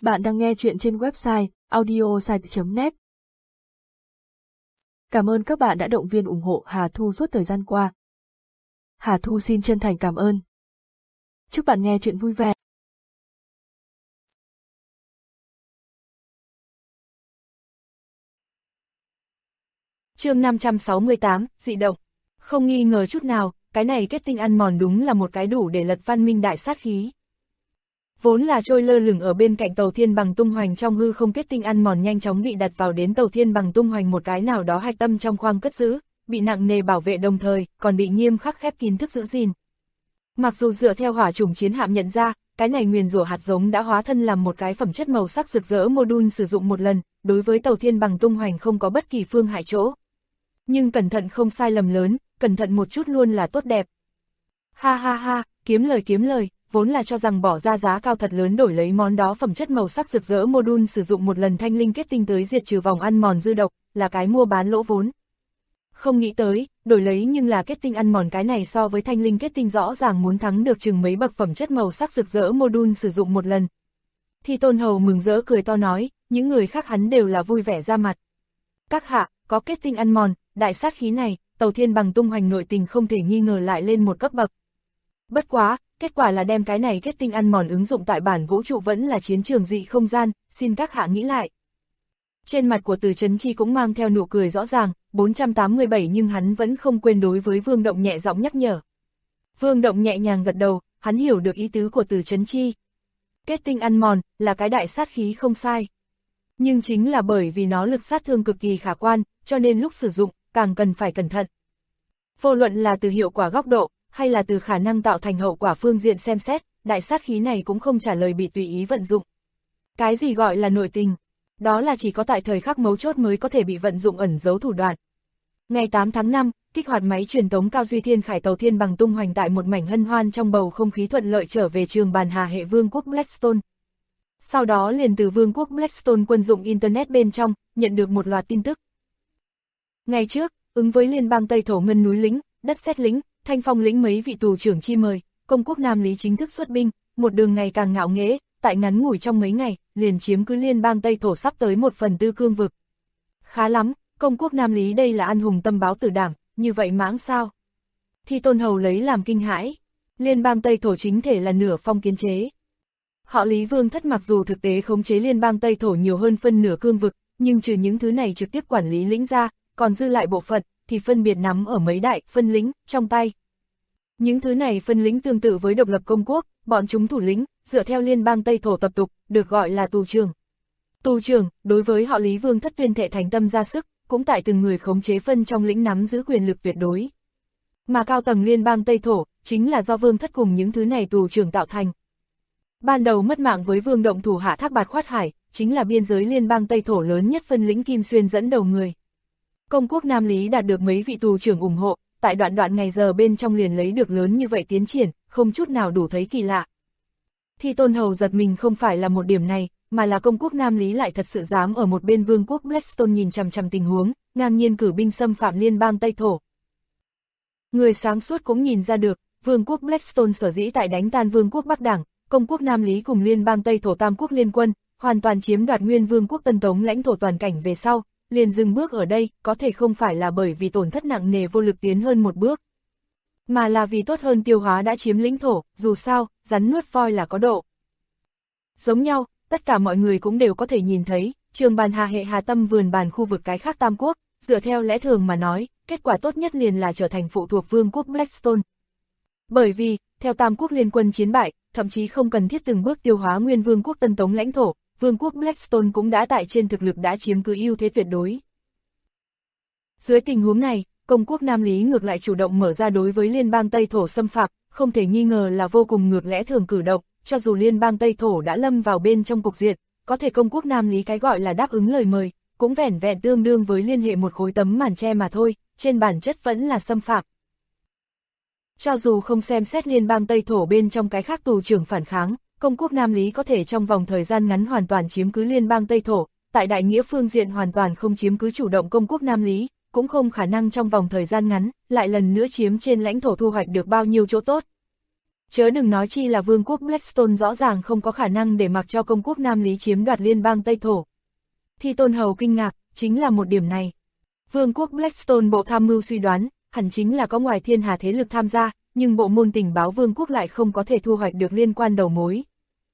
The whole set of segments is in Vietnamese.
Bạn đang nghe chuyện trên website audiosite.net. Cảm ơn các bạn đã động viên ủng hộ Hà Thu suốt thời gian qua. Hà Thu xin chân thành cảm ơn. Chúc bạn nghe chuyện vui vẻ. Chương 568, dị động. Không nghi ngờ chút nào, cái này kết tinh ăn mòn đúng là một cái đủ để lật văn minh đại sát khí. Vốn là trôi lơ lửng ở bên cạnh tàu thiên bằng tung hoành trong hư không kết tinh ăn mòn nhanh chóng bị đặt vào đến tàu thiên bằng tung hoành một cái nào đó hạch tâm trong khoang cất giữ, bị nặng nề bảo vệ đồng thời, còn bị nghiêm khắc khép kín thức giữ gìn. Mặc dù dựa theo hỏa chủng chiến hạm nhận ra, cái này nguyền rủa hạt giống đã hóa thân làm một cái phẩm chất màu sắc rực rỡ module sử dụng một lần, đối với tàu thiên bằng tung hoành không có bất kỳ phương hại chỗ. Nhưng cẩn thận không sai lầm lớn, cẩn thận một chút luôn là tốt đẹp. Ha ha ha, kiếm lời, vốn là cho rằng bỏ ra giá cao thật lớn đổi lấy món đó phẩm chất màu sắc rực rỡ module sử dụng một lần thanh linh kết tinh tới diệt trừ vòng ăn mòn dư độc, là cái mua bán lỗ vốn. Không nghĩ tới, đổi lấy nhưng là kết tinh ăn mòn cái này so với thanh linh kết tinh rõ ràng muốn thắng được chừng mấy bậc phẩm chất màu sắc rực rỡ module sử dụng một lần. Thi Tôn Hầu mừng rỡ cười to nói, những người khác hắn đều là vui vẻ ra mặt. Các hạ, có kết tinh ăn mòn, đại sát khí này, tàu thiên bằng tung hoành nội tình không thể nghi ngờ lại lên một cấp bậc. Bất quá, kết quả là đem cái này kết tinh ăn mòn ứng dụng tại bản vũ trụ vẫn là chiến trường dị không gian, xin các hạ nghĩ lại. Trên mặt của Từ Chấn Chi cũng mang theo nụ cười rõ ràng, 487 nhưng hắn vẫn không quên đối với Vương Động nhẹ giọng nhắc nhở. Vương Động nhẹ nhàng gật đầu, hắn hiểu được ý tứ của Từ Chấn Chi. Kết tinh ăn mòn, là cái đại sát khí không sai. Nhưng chính là bởi vì nó lực sát thương cực kỳ khả quan, cho nên lúc sử dụng, càng cần phải cẩn thận. Vô luận là từ hiệu quả góc độ, hay là từ khả năng tạo thành hậu quả phương diện xem xét, đại sát khí này cũng không trả lời bị tùy ý vận dụng. Cái gì gọi là nội tình? Đó là chỉ có tại thời khắc mấu chốt mới có thể bị vận dụng ẩn giấu thủ đoạn. Ngày 8 tháng 5, kích hoạt máy truyền tống cao duy thiên khải tàu thiên bằng tung hoành tại một mảnh hân hoan trong bầu không khí thuận lợi trở về trường bàn hà hệ vương quốc Blackstone. Sau đó liền từ vương quốc Blackstone quân dụng Internet bên trong, nhận được một loạt tin tức. Ngày trước, ứng với liên bang Tây Thổ Ngân núi lĩnh, đất sét lĩnh, Thanh Phong lĩnh mấy vị tù trưởng chi mời, công quốc Nam Lý chính thức xuất binh, một đường ngày càng ngạo nghễ, tại ngắn ngủi trong mấy ngày, liền chiếm cứ liên bang Tây Thổ sắp tới 1/4 cương vực. Khá lắm, công quốc Nam Lý đây là ăn hùng tâm báo tử đảm, như vậy mãng sao? Thi Tôn Hầu lấy làm kinh hãi, liên bang Tây Thổ chính thể là nửa phong kiến chế. Họ Lý Vương Thất mặc dù thực tế khống chế liên bang Tây Thổ nhiều hơn phân nửa cương vực, nhưng trừ những thứ này trực tiếp quản lý lĩnh ra, còn dư lại bộ phận, thì phân biệt nắm ở mấy đại phân lĩnh trong tay. Những thứ này phân lĩnh tương tự với độc lập công quốc, bọn chúng thủ lĩnh, dựa theo liên bang Tây Thổ tập tục, được gọi là tù trưởng. Tù trưởng, đối với họ Lý Vương Thất tuyên thệ thành tâm ra sức, cũng tại từng người khống chế phân trong lĩnh nắm giữ quyền lực tuyệt đối. Mà cao tầng liên bang Tây Thổ, chính là do Vương Thất cùng những thứ này tù trưởng tạo thành. Ban đầu mất mạng với Vương Động thủ hạ Thác Bạt Khoát Hải, chính là biên giới liên bang Tây Thổ lớn nhất phân lĩnh Kim Xuyên dẫn đầu người. Công quốc Nam Lý đạt được mấy vị tù trưởng ủng hộ, tại đoạn ngày giờ bên trong liền lấy được lớn như vậy tiến triển, không chút nào đủ thấy kỳ lạ. Thi Tôn Hầu giật mình không phải là một điểm này, mà là công quốc Nam Lý lại thật sự dám ở một bên vương quốc Blackstone nhìn chằm chằm tình huống, ngang nhiên cử binh xâm phạm liên bang Tây Thổ. Người sáng suốt cũng nhìn ra được, vương quốc Blackstone sở dĩ tại đánh tan vương quốc Bắc Đảng, công quốc Nam Lý cùng liên bang Tây Thổ tam quốc liên quân, hoàn toàn chiếm đoạt nguyên vương quốc Tân Tống lãnh thổ toàn cảnh về sau, liền dừng bước ở đây, có thể không phải là bởi vì tổn thất nặng nề vô lực tiến hơn một bước, mà là vì tốt hơn tiêu hóa đã chiếm lĩnh thổ, dù sao, rắn nuốt voi là có độ. Giống nhau, tất cả mọi người cũng đều có thể nhìn thấy, trường bàn hà hệ hà tâm vườn bàn khu vực cái khác tam quốc, dựa theo lẽ thường mà nói, kết quả tốt nhất liền là trở thành phụ thuộc vương quốc Blackstone. Bởi vì, theo tam quốc liên quân chiến bại, thậm chí không cần thiết từng bước tiêu hóa nguyên vương quốc Tân Tống lãnh thổ, vương quốc Blackstone cũng đã tại trên thực lực đã chiếm cứ ưu thế tuyệt đối. Dưới tình huống này, công quốc Nam Lý ngược lại chủ động mở ra đối với liên bang Tây Thổ xâm phạm, không thể nghi ngờ là vô cùng ngược lẽ thường cử động, cho dù liên bang Tây Thổ đã lâm vào bên trong cục diện, có thể công quốc Nam Lý cái gọi là đáp ứng lời mời, cũng vẻn vẹn tương đương với liên hệ một khối tấm màn che mà thôi, trên bản chất vẫn là xâm phạm. Cho dù không xem xét liên bang Tây Thổ bên trong cái khác tù trưởng phản kháng, công quốc Nam Lý có thể trong vòng thời gian ngắn hoàn toàn chiếm cứ liên bang Tây Thổ, tại đại nghĩa phương diện hoàn toàn không chiếm cứ chủ động công quốc Nam Lý, cũng không khả năng trong vòng thời gian ngắn, lại lần nữa chiếm trên lãnh thổ thu hoạch được bao nhiêu chỗ tốt. Chớ đừng nói chi là vương quốc Blackstone rõ ràng không có khả năng để mặc cho công quốc Nam Lý chiếm đoạt liên bang Tây Thổ. Thi Tôn Hầu kinh ngạc, chính là một điểm này. Vương quốc Blackstone bộ tham mưu suy đoán, hẳn chính là có ngoài thiên hà thế lực tham gia, nhưng bộ môn tình báo vương quốc lại không có thể thu hoạch được liên quan đầu mối.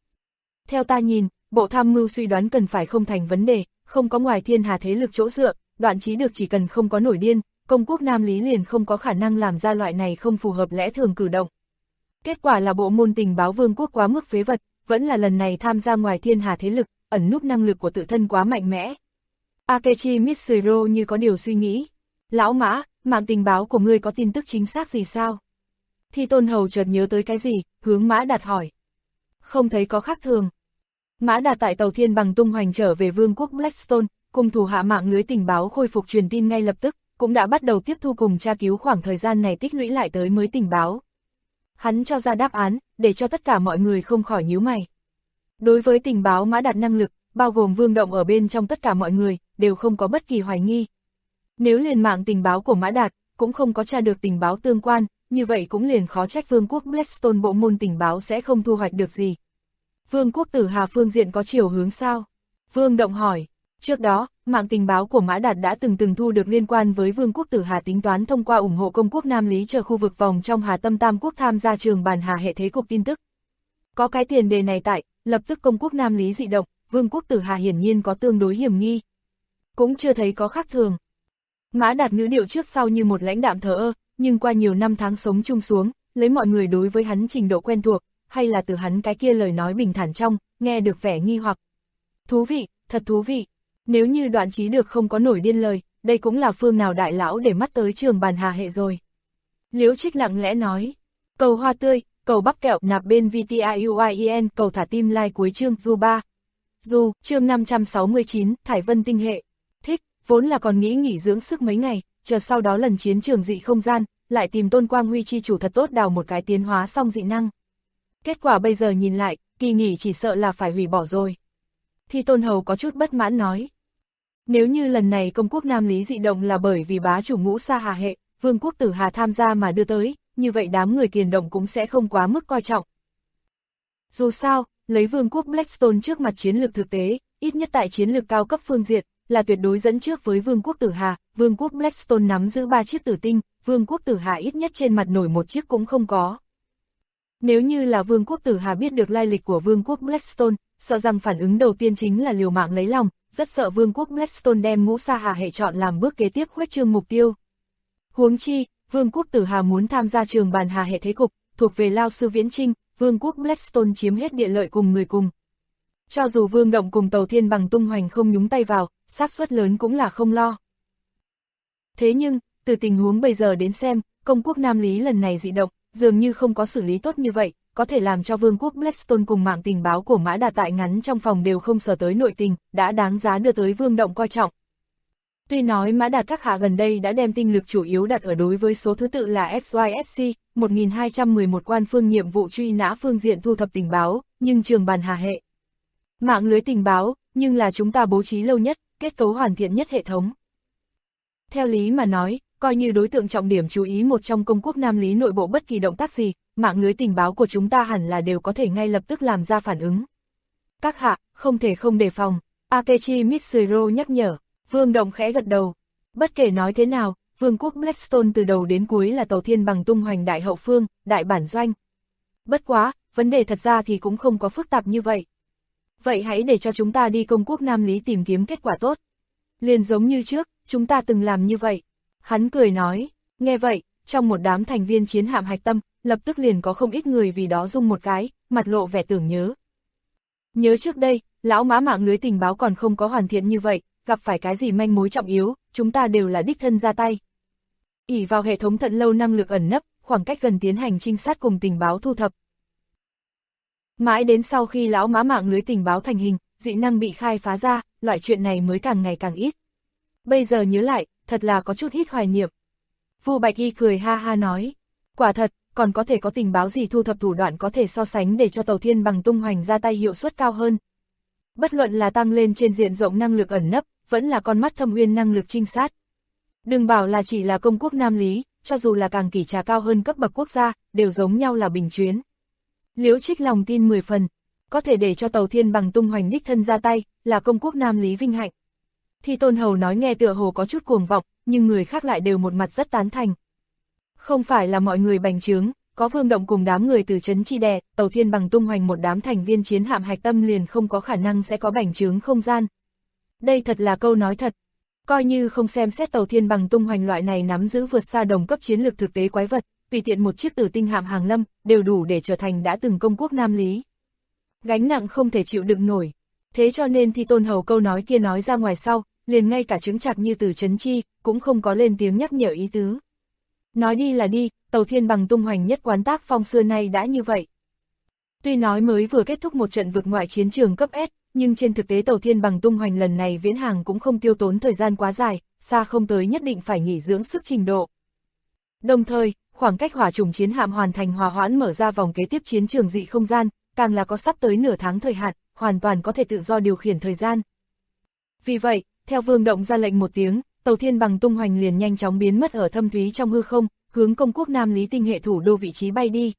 Theo ta nhìn, bộ tham mưu suy đoán cần phải không thành vấn đề, không có ngoài thiên hà thế lực chỗ dựa, Đoạn Chí Được chỉ cần không có nổi điên, công quốc Nam Lý liền không có khả năng làm ra loại này không phù hợp lẽ thường cử động. Kết quả là bộ môn tình báo vương quốc quá mức phế vật, vẫn là lần này tham gia ngoài thiên hà thế lực, ẩn núp năng lực của tự thân quá mạnh mẽ. Akechi Mitsuro như có điều suy nghĩ. Lão Mã, mạng tình báo của ngươi có tin tức chính xác gì sao? Thi Tôn Hầu chợt nhớ tới cái gì, hướng Mã Đạt hỏi. Không thấy có khác thường. Mã Đạt tại tàu Thiên Bằng tung hoành trở về vương quốc Blackstone, cùng thủ hạ mạng lưới tình báo khôi phục truyền tin ngay lập tức, cũng đã bắt đầu tiếp thu cùng tra cứu khoảng thời gian này tích lũy lại tới mới tình báo. Hắn cho ra đáp án, để cho tất cả mọi người không khỏi nhíu mày. Đối với tình báo Mã Đạt năng lực, bao gồm Vương Động ở bên trong tất cả mọi người, đều không có bất kỳ hoài nghi. Nếu liền mạng tình báo của Mã Đạt, cũng không có tra được tình báo tương quan, như vậy cũng liền khó trách vương quốc Blackstone bộ môn tình báo sẽ không thu hoạch được gì. Vương quốc Tử Hà phương diện có chiều hướng sao? Vương Động hỏi. Trước đó, mạng tình báo của Mã Đạt đã từng thu được liên quan với vương quốc Tử Hà tính toán thông qua ủng hộ công quốc Nam Lý chờ khu vực vòng trong Hà Tâm Tam quốc tham gia trường bàn Hà hệ thế cục tin tức. Có cái tiền đề này tại, lập tức công quốc Nam Lý dị động, vương quốc Tử Hà hiển nhiên có tương đối hiểm nghi. Cũng chưa thấy có khác thường. Mã Đạt ngữ điệu trước sau như một lãnh đạm thờ ơ, nhưng qua nhiều năm tháng sống chung xuống, lấy mọi người đối với hắn trình độ quen thuộc, hay là từ hắn cái kia lời nói bình thản trong, nghe được vẻ nghi hoặc. Thú vị, thật thú vị. Nếu như Đoạn Chí Được không có nổi điên lời, đây cũng là phương nào đại lão để mắt tới trường bàn Hà hệ rồi. Liễu Trích lặng lẽ nói. Cầu hoa tươi, cầu bắp kẹo nạp bên VTIUIEN, cầu thả tim like cuối chương du 3. Du, chương 569, Thải Vân tinh hệ. Thích, vốn là còn nghĩ nghỉ dưỡng sức mấy ngày, chờ sau đó lần chiến trường dị không gian, lại tìm Tôn Quang Huy chi chủ thật tốt đào một cái tiến hóa xong dị năng. Kết quả bây giờ nhìn lại, kỳ nghỉ chỉ sợ là phải hủy bỏ rồi. Thi Tôn Hầu có chút bất mãn nói. Nếu như lần này công quốc Nam Lý dị động là bởi vì bá chủ Ngũ Sa Hà hệ, vương quốc Tử Hà tham gia mà đưa tới, như vậy đám người Kiền Động cũng sẽ không quá mức coi trọng. Dù sao, lấy vương quốc Blackstone trước mặt chiến lược thực tế, ít nhất tại chiến lược cao cấp phương diện, là tuyệt đối dẫn trước với vương quốc Tử Hà, vương quốc Blackstone nắm giữ 3 chiếc tử tinh, vương quốc Tử Hà ít nhất trên mặt nổi một chiếc cũng không có. Nếu như là vương quốc Tử Hà biết được lai lịch của vương quốc Blackstone, sợ rằng phản ứng đầu tiên chính là liều mạng lấy lòng, rất sợ vương quốc Blackstone đem Ngũ Sa Hà hệ chọn làm bước kế tiếp khuếch trương mục tiêu. Huống chi, vương quốc Tử Hà muốn tham gia trường bàn Hà hệ thế cục, thuộc về Lao Sư Viễn Trinh, vương quốc Blackstone chiếm hết địa lợi cùng người cùng. Cho dù Vương Động cùng tàu Thiên Bằng tung hoành không nhúng tay vào, xác suất lớn cũng là không lo. Thế nhưng, từ tình huống bây giờ đến xem, công quốc Nam Lý lần này dị động, dường như không có xử lý tốt như vậy, có thể làm cho vương quốc Blackstone cùng mạng tình báo của Mã Đạt tại ngắn trong phòng đều không sờ tới nội tình, đã đáng giá đưa tới Vương Động coi trọng. Tuy nói Mã Đạt các hạ gần đây đã đem tinh lực chủ yếu đặt ở đối với số thứ tự là XYFC, 1211 quan phương nhiệm vụ truy nã phương diện thu thập tình báo, nhưng trường bàn Hà hệ. Mạng lưới tình báo, nhưng là chúng ta bố trí lâu nhất, kết cấu hoàn thiện nhất hệ thống. Theo lý mà nói, coi như đối tượng trọng điểm chú ý một trong công quốc Nam Lý nội bộ bất kỳ động tác gì, mạng lưới tình báo của chúng ta hẳn là đều có thể ngay lập tức làm ra phản ứng. Các hạ, không thể không đề phòng, Akechi Mitsuro nhắc nhở. Vương Động khẽ gật đầu. Bất kể nói thế nào, vương quốc Blackstone từ đầu đến cuối là tàu Thiên Bằng tung hoành đại hậu phương, đại bản doanh. Bất quá, vấn đề thật ra thì cũng không có phức tạp như vậy. Vậy hãy để cho chúng ta đi công quốc Nam Lý tìm kiếm kết quả tốt. Liền giống như trước, chúng ta từng làm như vậy. Hắn cười nói, nghe vậy, trong một đám thành viên chiến hạm hạch tâm, lập tức liền có không ít người vì đó rung một cái, mặt lộ vẻ tưởng nhớ. Nhớ trước đây, lão Mã mạng lưới tình báo còn không có hoàn thiện như vậy, gặp phải cái gì manh mối trọng yếu, chúng ta đều là đích thân ra tay. Ỷ vào hệ thống Thận Lâu năng lực ẩn nấp, khoảng cách gần tiến hành trinh sát cùng tình báo thu thập. Mãi đến sau khi lão Mã mạng lưới tình báo thành hình, dị năng bị khai phá ra, loại chuyện này mới càng ngày càng ít. Bây giờ nhớ lại, thật là có chút ít hoài niệm. Vu Bạch Y cười ha ha nói, quả thật, còn có thể có tình báo gì thu thập thủ đoạn có thể so sánh để cho tàu Thiên Bằng tung hoành ra tay hiệu suất cao hơn. Bất luận là tăng lên trên diện rộng năng lực ẩn nấp, vẫn là con mắt thâm uyên năng lực trinh sát. Đừng bảo là chỉ là công quốc Nam Lý, cho dù là càng kỳ trà cao hơn cấp bậc quốc gia, đều giống nhau là bình chuyến. Liễu Trích lòng tin 10 phần, có thể để cho Tàu Thiên Bằng tung hoành đích thân ra tay, là công quốc Nam Lý vinh hạnh. Thi Tôn Hầu nói nghe tựa hồ có chút cuồng vọng, nhưng người khác lại đều một mặt rất tán thành. Không phải là mọi người bành trướng, có Vương Động cùng đám người từ trấn Chi Đè, Tàu Thiên Bằng tung hoành một đám thành viên chiến hạm hạch tâm liền không có khả năng sẽ có bành trướng không gian. Đây thật là câu nói thật. Coi như không xem xét Tàu Thiên Bằng tung hoành loại này nắm giữ vượt xa đồng cấp chiến lược thực tế quái vật, tùy tiện một chiếc Tử Tinh hạm hàng lâm, đều đủ để trở thành đã từng công quốc Nam Lý. Gánh nặng không thể chịu đựng nổi. Thế cho nên Thi Tôn Hầu câu nói kia nói ra ngoài sau, liền ngay cả chứng chặt như từ trấn Chi, cũng không có lên tiếng nhắc nhở ý tứ. Nói đi là đi, Tàu Thiên Bằng tung hoành nhất quán tác phong xưa nay đã như vậy. Tuy nói mới vừa kết thúc một trận vượt ngoại chiến trường cấp S, nhưng trên thực tế Tàu Thiên Bằng tung hoành lần này viễn hàng cũng không tiêu tốn thời gian quá dài, xa không tới nhất định phải nghỉ dưỡng sức trình độ. Đồng thời, khoảng cách hỏa chủng chiến hạm hoàn thành hòa hoãn mở ra vòng kế tiếp chiến trường dị không gian, càng là có sắp tới nửa tháng thời hạn, hoàn toàn có thể tự do điều khiển thời gian. Vì vậy, theo Vương Động ra lệnh một tiếng, Tàu Thiên Bằng tung hoành liền nhanh chóng biến mất ở thâm thúy trong hư không, hướng công quốc Nam Lý tinh hệ thủ đô vị trí bay đi.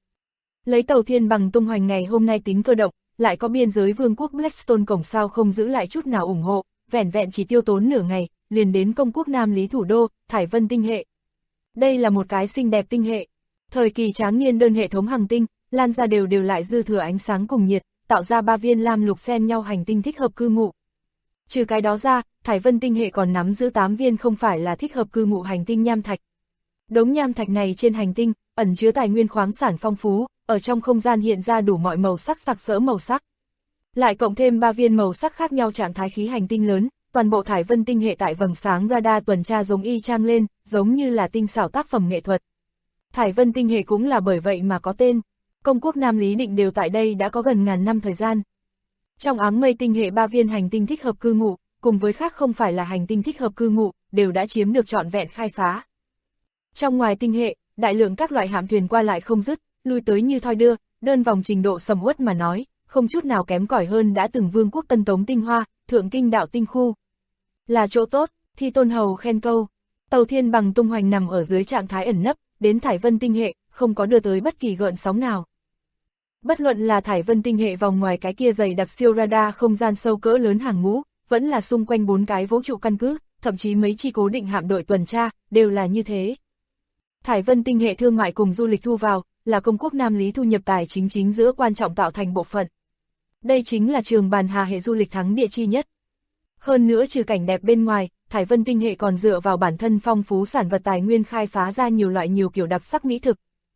Lấy Tàu Thiên Bằng tung hoành ngày hôm nay tính cơ động, lại có biên giới vương quốc Blackstone cổng sao không giữ lại chút nào ủng hộ, vẻn vẹn chỉ tiêu tốn nửa ngày, liền đến công quốc Nam Lý thủ đô, Thải Vân tinh hệ. Đây là một cái xinh đẹp tinh hệ. Thời kỳ tráng niên đơn hệ thống hành tinh, lan ra đều lại dư thừa ánh sáng cùng nhiệt, tạo ra 3 viên lam lục xen nhau hành tinh thích hợp cư ngụ. Trừ cái đó ra, Thải Vân tinh hệ còn nắm giữ 8 viên không phải là thích hợp cư ngụ hành tinh nham thạch. Đống nham thạch này trên hành tinh, ẩn chứa tài nguyên khoáng sản phong phú, ở trong không gian hiện ra đủ mọi màu sắc sặc sỡ màu sắc. Lại cộng thêm 3 viên màu sắc khác nhau trạng thái khí hành tinh lớn, toàn bộ Thải Vân tinh hệ tại vầng sáng radar tuần tra giống y chang lên, giống như là tinh xảo tác phẩm nghệ thuật. Thải Vân tinh hệ cũng là bởi vậy mà có tên. Công quốc Nam Lý định đều tại đây đã có gần ngàn năm thời gian. Trong áng mây tinh hệ 3 viên hành tinh thích hợp cư ngụ, cùng với khác không phải là hành tinh thích hợp cư ngụ, đều đã chiếm được trọn vẹn khai phá. Trong ngoài tinh hệ, đại lượng các loại hạm thuyền qua lại không dứt, lui tới như thoi đưa, đơn vòng trình độ sầm uất mà nói, không chút nào kém cỏi hơn đã từng vương quốc Tân Tống tinh hoa, Thượng Kinh đạo tinh khu. Là chỗ tốt, Thi Tôn Hầu khen câu. Tàu Thiên Bằng tung hoành nằm ở dưới trạng thái ẩn nấp, đến Thải Vân tinh hệ, không có đưa tới bất kỳ gợn sóng nào. Bất luận là Thải Vân tinh hệ vòng ngoài cái kia dày đặc siêu radar không gian sâu cỡ lớn hàng ngũ, vẫn là xung quanh 4 cái vũ trụ căn cứ, thậm chí mấy chi cố định hạm đội tuần tra, đều là như thế. Thải Vân tinh hệ thương mại cùng du lịch thu vào, là công quốc Nam Lý thu nhập tài chính giữa quan trọng tạo thành bộ phận. Đây chính là trường bàn hà hệ du lịch thắng địa chi nhất. Hơn nữa trừ cảnh đẹp bên ngoài, Thải Vân tinh hệ còn dựa vào bản thân phong phú sản vật tài nguyên khai phá ra nhiều loại nhiều kiểu đặc sắc mỹ thực.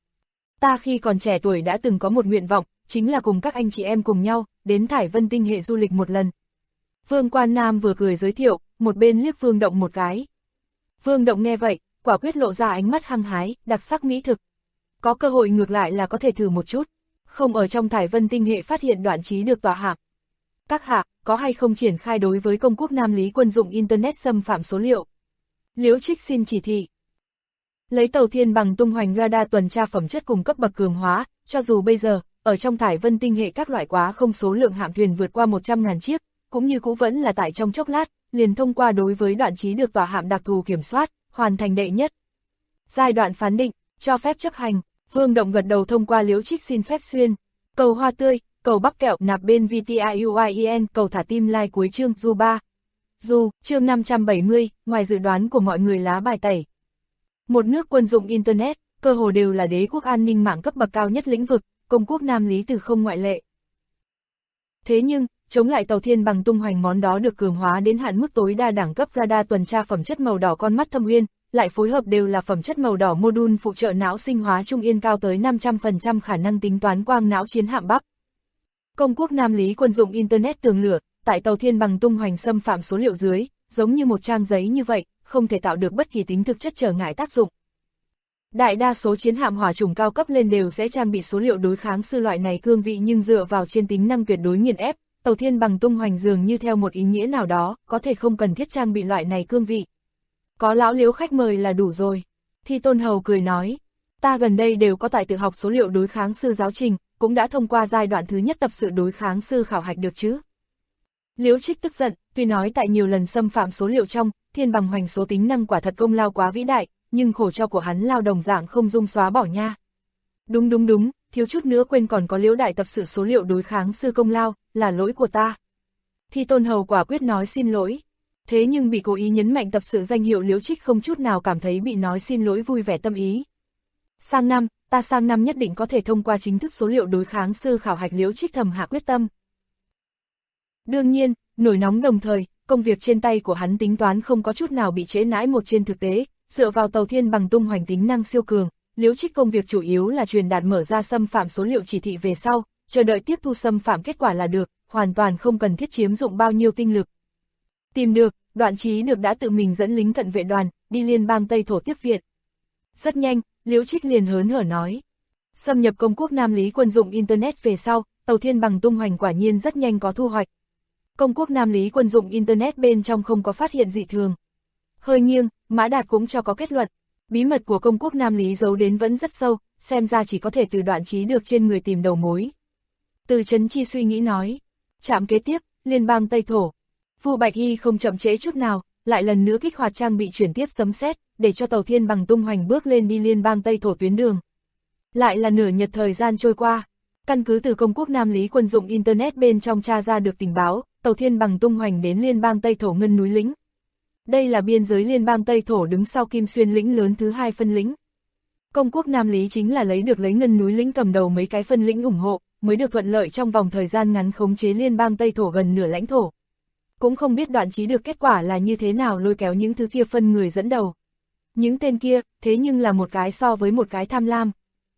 Ta khi còn trẻ tuổi đã từng có một nguyện vọng, chính là cùng các anh chị em cùng nhau, đến Thải Vân tinh hệ du lịch một lần. Vương Quan Nam vừa cười giới thiệu, một bên liếc Vương Động một cái. Vương Động nghe vậy, quả quyết lộ ra ánh mắt hăng hái, đặc sắc mỹ thực. Có cơ hội ngược lại là có thể thử một chút, không ở trong Thải Vân tinh hệ phát hiện đoạn trí được tọa hạm. Các hạ, có hay không triển khai đối với công quốc Nam Lý quân dụng Internet xâm phạm số liệu? Liễu Trích xin chỉ thị. Lấy Tàu Thiên Bằng tung hoành radar tuần tra phẩm chất cùng cấp bậc cường hóa, cho dù bây giờ, ở trong Thải Vân tinh hệ các loại quá không số lượng hạm thuyền vượt qua 100.000 chiếc, cũng như cũ vẫn là tại trong chốc lát, liền thông qua đối với đoạn trí được tọa hạm đặc thù kiểm soát, hoàn thành đệ nhất. Giai đoạn phán định, cho phép chấp hành, Vương Động gật đầu thông qua Liễu Trích xin phép xuyên. Cầu hoa tươi, cầu bắp kẹo nạp bên VTIUIEN, cầu thả tim like cuối chương du 3. Du, chương 570, ngoài dự đoán của mọi người lá bài tẩy. Một nước quân dụng Internet, cơ hồ đều là đế quốc an ninh mạng cấp bậc cao nhất lĩnh vực, công quốc Nam Lý từ không ngoại lệ. Thế nhưng, chống lại Tàu Thiên Bằng tung hoành món đó được cường hóa đến hạn mức tối đa đẳng cấp radar tuần tra phẩm chất màu đỏ con mắt thâm uyên, lại phối hợp đều là phẩm chất màu đỏ module phụ trợ não sinh hóa trung yên cao tới 500% khả năng tính toán quang não chiến hạm bắp. Công quốc Nam Lý quân dụng Internet tường lửa, tại Tàu Thiên Bằng tung hoành xâm phạm số liệu dưới, giống như một trang giấy như vậy, không thể tạo được bất kỳ tính thực chất trở ngại tác dụng. Đại đa số chiến hạm hỏa chủng cao cấp lên đều sẽ trang bị số liệu đối kháng sư loại này cương vị, nhưng dựa vào trên tính năng tuyệt đối nghiền ép, Tàu Thiên Bằng tung hoành dường như theo một ý nghĩa nào đó, có thể không cần thiết trang bị loại này cương vị. Có lão Liễu khách mời là đủ rồi. Thi Tôn Hầu cười nói, ta gần đây đều có tại tự học số liệu đối kháng sư giáo trình, cũng đã thông qua giai đoạn thứ nhất tập sự đối kháng sư khảo hạch được chứ. Liễu Trích tức giận, tuy nói tại nhiều lần xâm phạm số liệu trong, Thiên Bằng hoành số tính năng quả thật công lao quá vĩ đại, nhưng khổ cho của hắn lao đồng dạng không dung xóa bỏ nha. Đúng, thiếu chút nữa quên còn có Liễu đại tập sự số liệu đối kháng sư công lao, là lỗi của ta. Thi Tôn Hầu quả quyết nói xin lỗi. Thế nhưng bị cố ý nhấn mạnh tập sự danh hiệu Liễu Trích không chút nào cảm thấy bị nói xin lỗi vui vẻ tâm ý. Sang năm nhất định có thể thông qua chính thức số liệu đối kháng sư khảo hạch, Liễu Trích thầm hạ quyết tâm. Đương nhiên, nổi nóng đồng thời, công việc trên tay của hắn tính toán không có chút nào bị trễ nãi một trên thực tế, dựa vào Tàu Thiên Bằng tung hoành tính năng siêu cường, Liễu Trích công việc chủ yếu là truyền đạt mở ra xâm phạm số liệu chỉ thị về sau, chờ đợi tiếp thu xâm phạm kết quả là được, hoàn toàn không cần thiết chiếm dụng bao nhiêu tinh lực. Tìm được, Đoạn Chí Được đã tự mình dẫn lính cận vệ đoàn, đi liên bang Tây Thổ tiếp viện. Rất nhanh, Liễu Trích liền hớn hở nói. Xâm nhập công quốc Nam Lý quân dụng Internet về sau, Tàu Thiên Bằng tung hoành quả nhiên rất nhanh có thu hoạch. Công quốc Nam Lý quân dụng Internet bên trong không có phát hiện dị thường. Hơi nghiêng, Mã Đạt cũng cho có kết luận. Bí mật của công quốc Nam Lý giấu đến vẫn rất sâu, xem ra chỉ có thể từ Đoạn Chí Được trên người tìm đầu mối. Từ Trấn Chi suy nghĩ nói. Trạm kế tiếp, liên bang Tây Thổ. Vu Bạch Hy không chậm trễ chút nào, lại lần nữa kích hoạt trang bị chuyển tiếp sấm sét, để cho Tàu Thiên Bằng tung hoành bước lên đi liên bang Tây Thổ tuyến đường. Lại là nửa nhật thời gian trôi qua, căn cứ từ công quốc Nam Lý quân dụng Internet bên trong tra ra được tình báo, Tàu Thiên Bằng tung hoành đến liên bang Tây Thổ Ngân núi lĩnh. Đây là biên giới liên bang Tây Thổ đứng sau Kim Xuyên lĩnh lớn thứ hai phân lĩnh. Công quốc Nam Lý chính là lấy Ngân núi lĩnh cầm đầu mấy cái phân lĩnh ủng hộ, mới được thuận lợi trong vòng thời gian ngắn khống chế liên bang Tây Thổ gần nửa lãnh thổ. Cũng không biết Đoạn Chí Được kết quả là như thế nào lôi kéo những thứ kia phân người dẫn đầu. Những tên kia, thế nhưng là một cái so với một cái tham lam.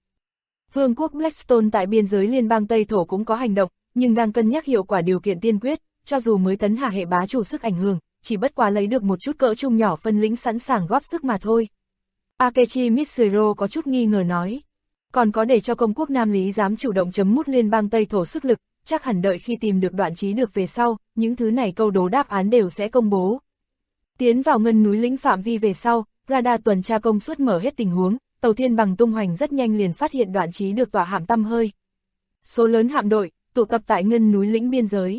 Vương quốc Blackstone tại biên giới liên bang Tây Thổ cũng có hành động, nhưng đang cân nhắc hiệu quả điều kiện tiên quyết, cho dù mới tấn hà hệ bá chủ sức ảnh hưởng, chỉ bất quá lấy được một chút cỡ trung nhỏ phân lĩnh sẵn sàng góp sức mà thôi. Akechi Mitsuro có chút nghi ngờ nói. Còn có để cho công quốc Nam Lý dám chủ động chấm mút liên bang Tây Thổ sức lực, chắc hẳn đợi khi tìm được Đoạn Chí Được về sau, những thứ này câu đố đáp án đều sẽ công bố. Tiến vào Ngân núi lĩnh phạm vi về sau, radar tuần tra công suất mở hết tình huống, Tàu Thiên Bằng tung hoành rất nhanh liền phát hiện Đoạn Chí Được tỏa hạm tăm hơi. Số lớn hạm đội, tụ tập tại Ngân núi lĩnh biên giới.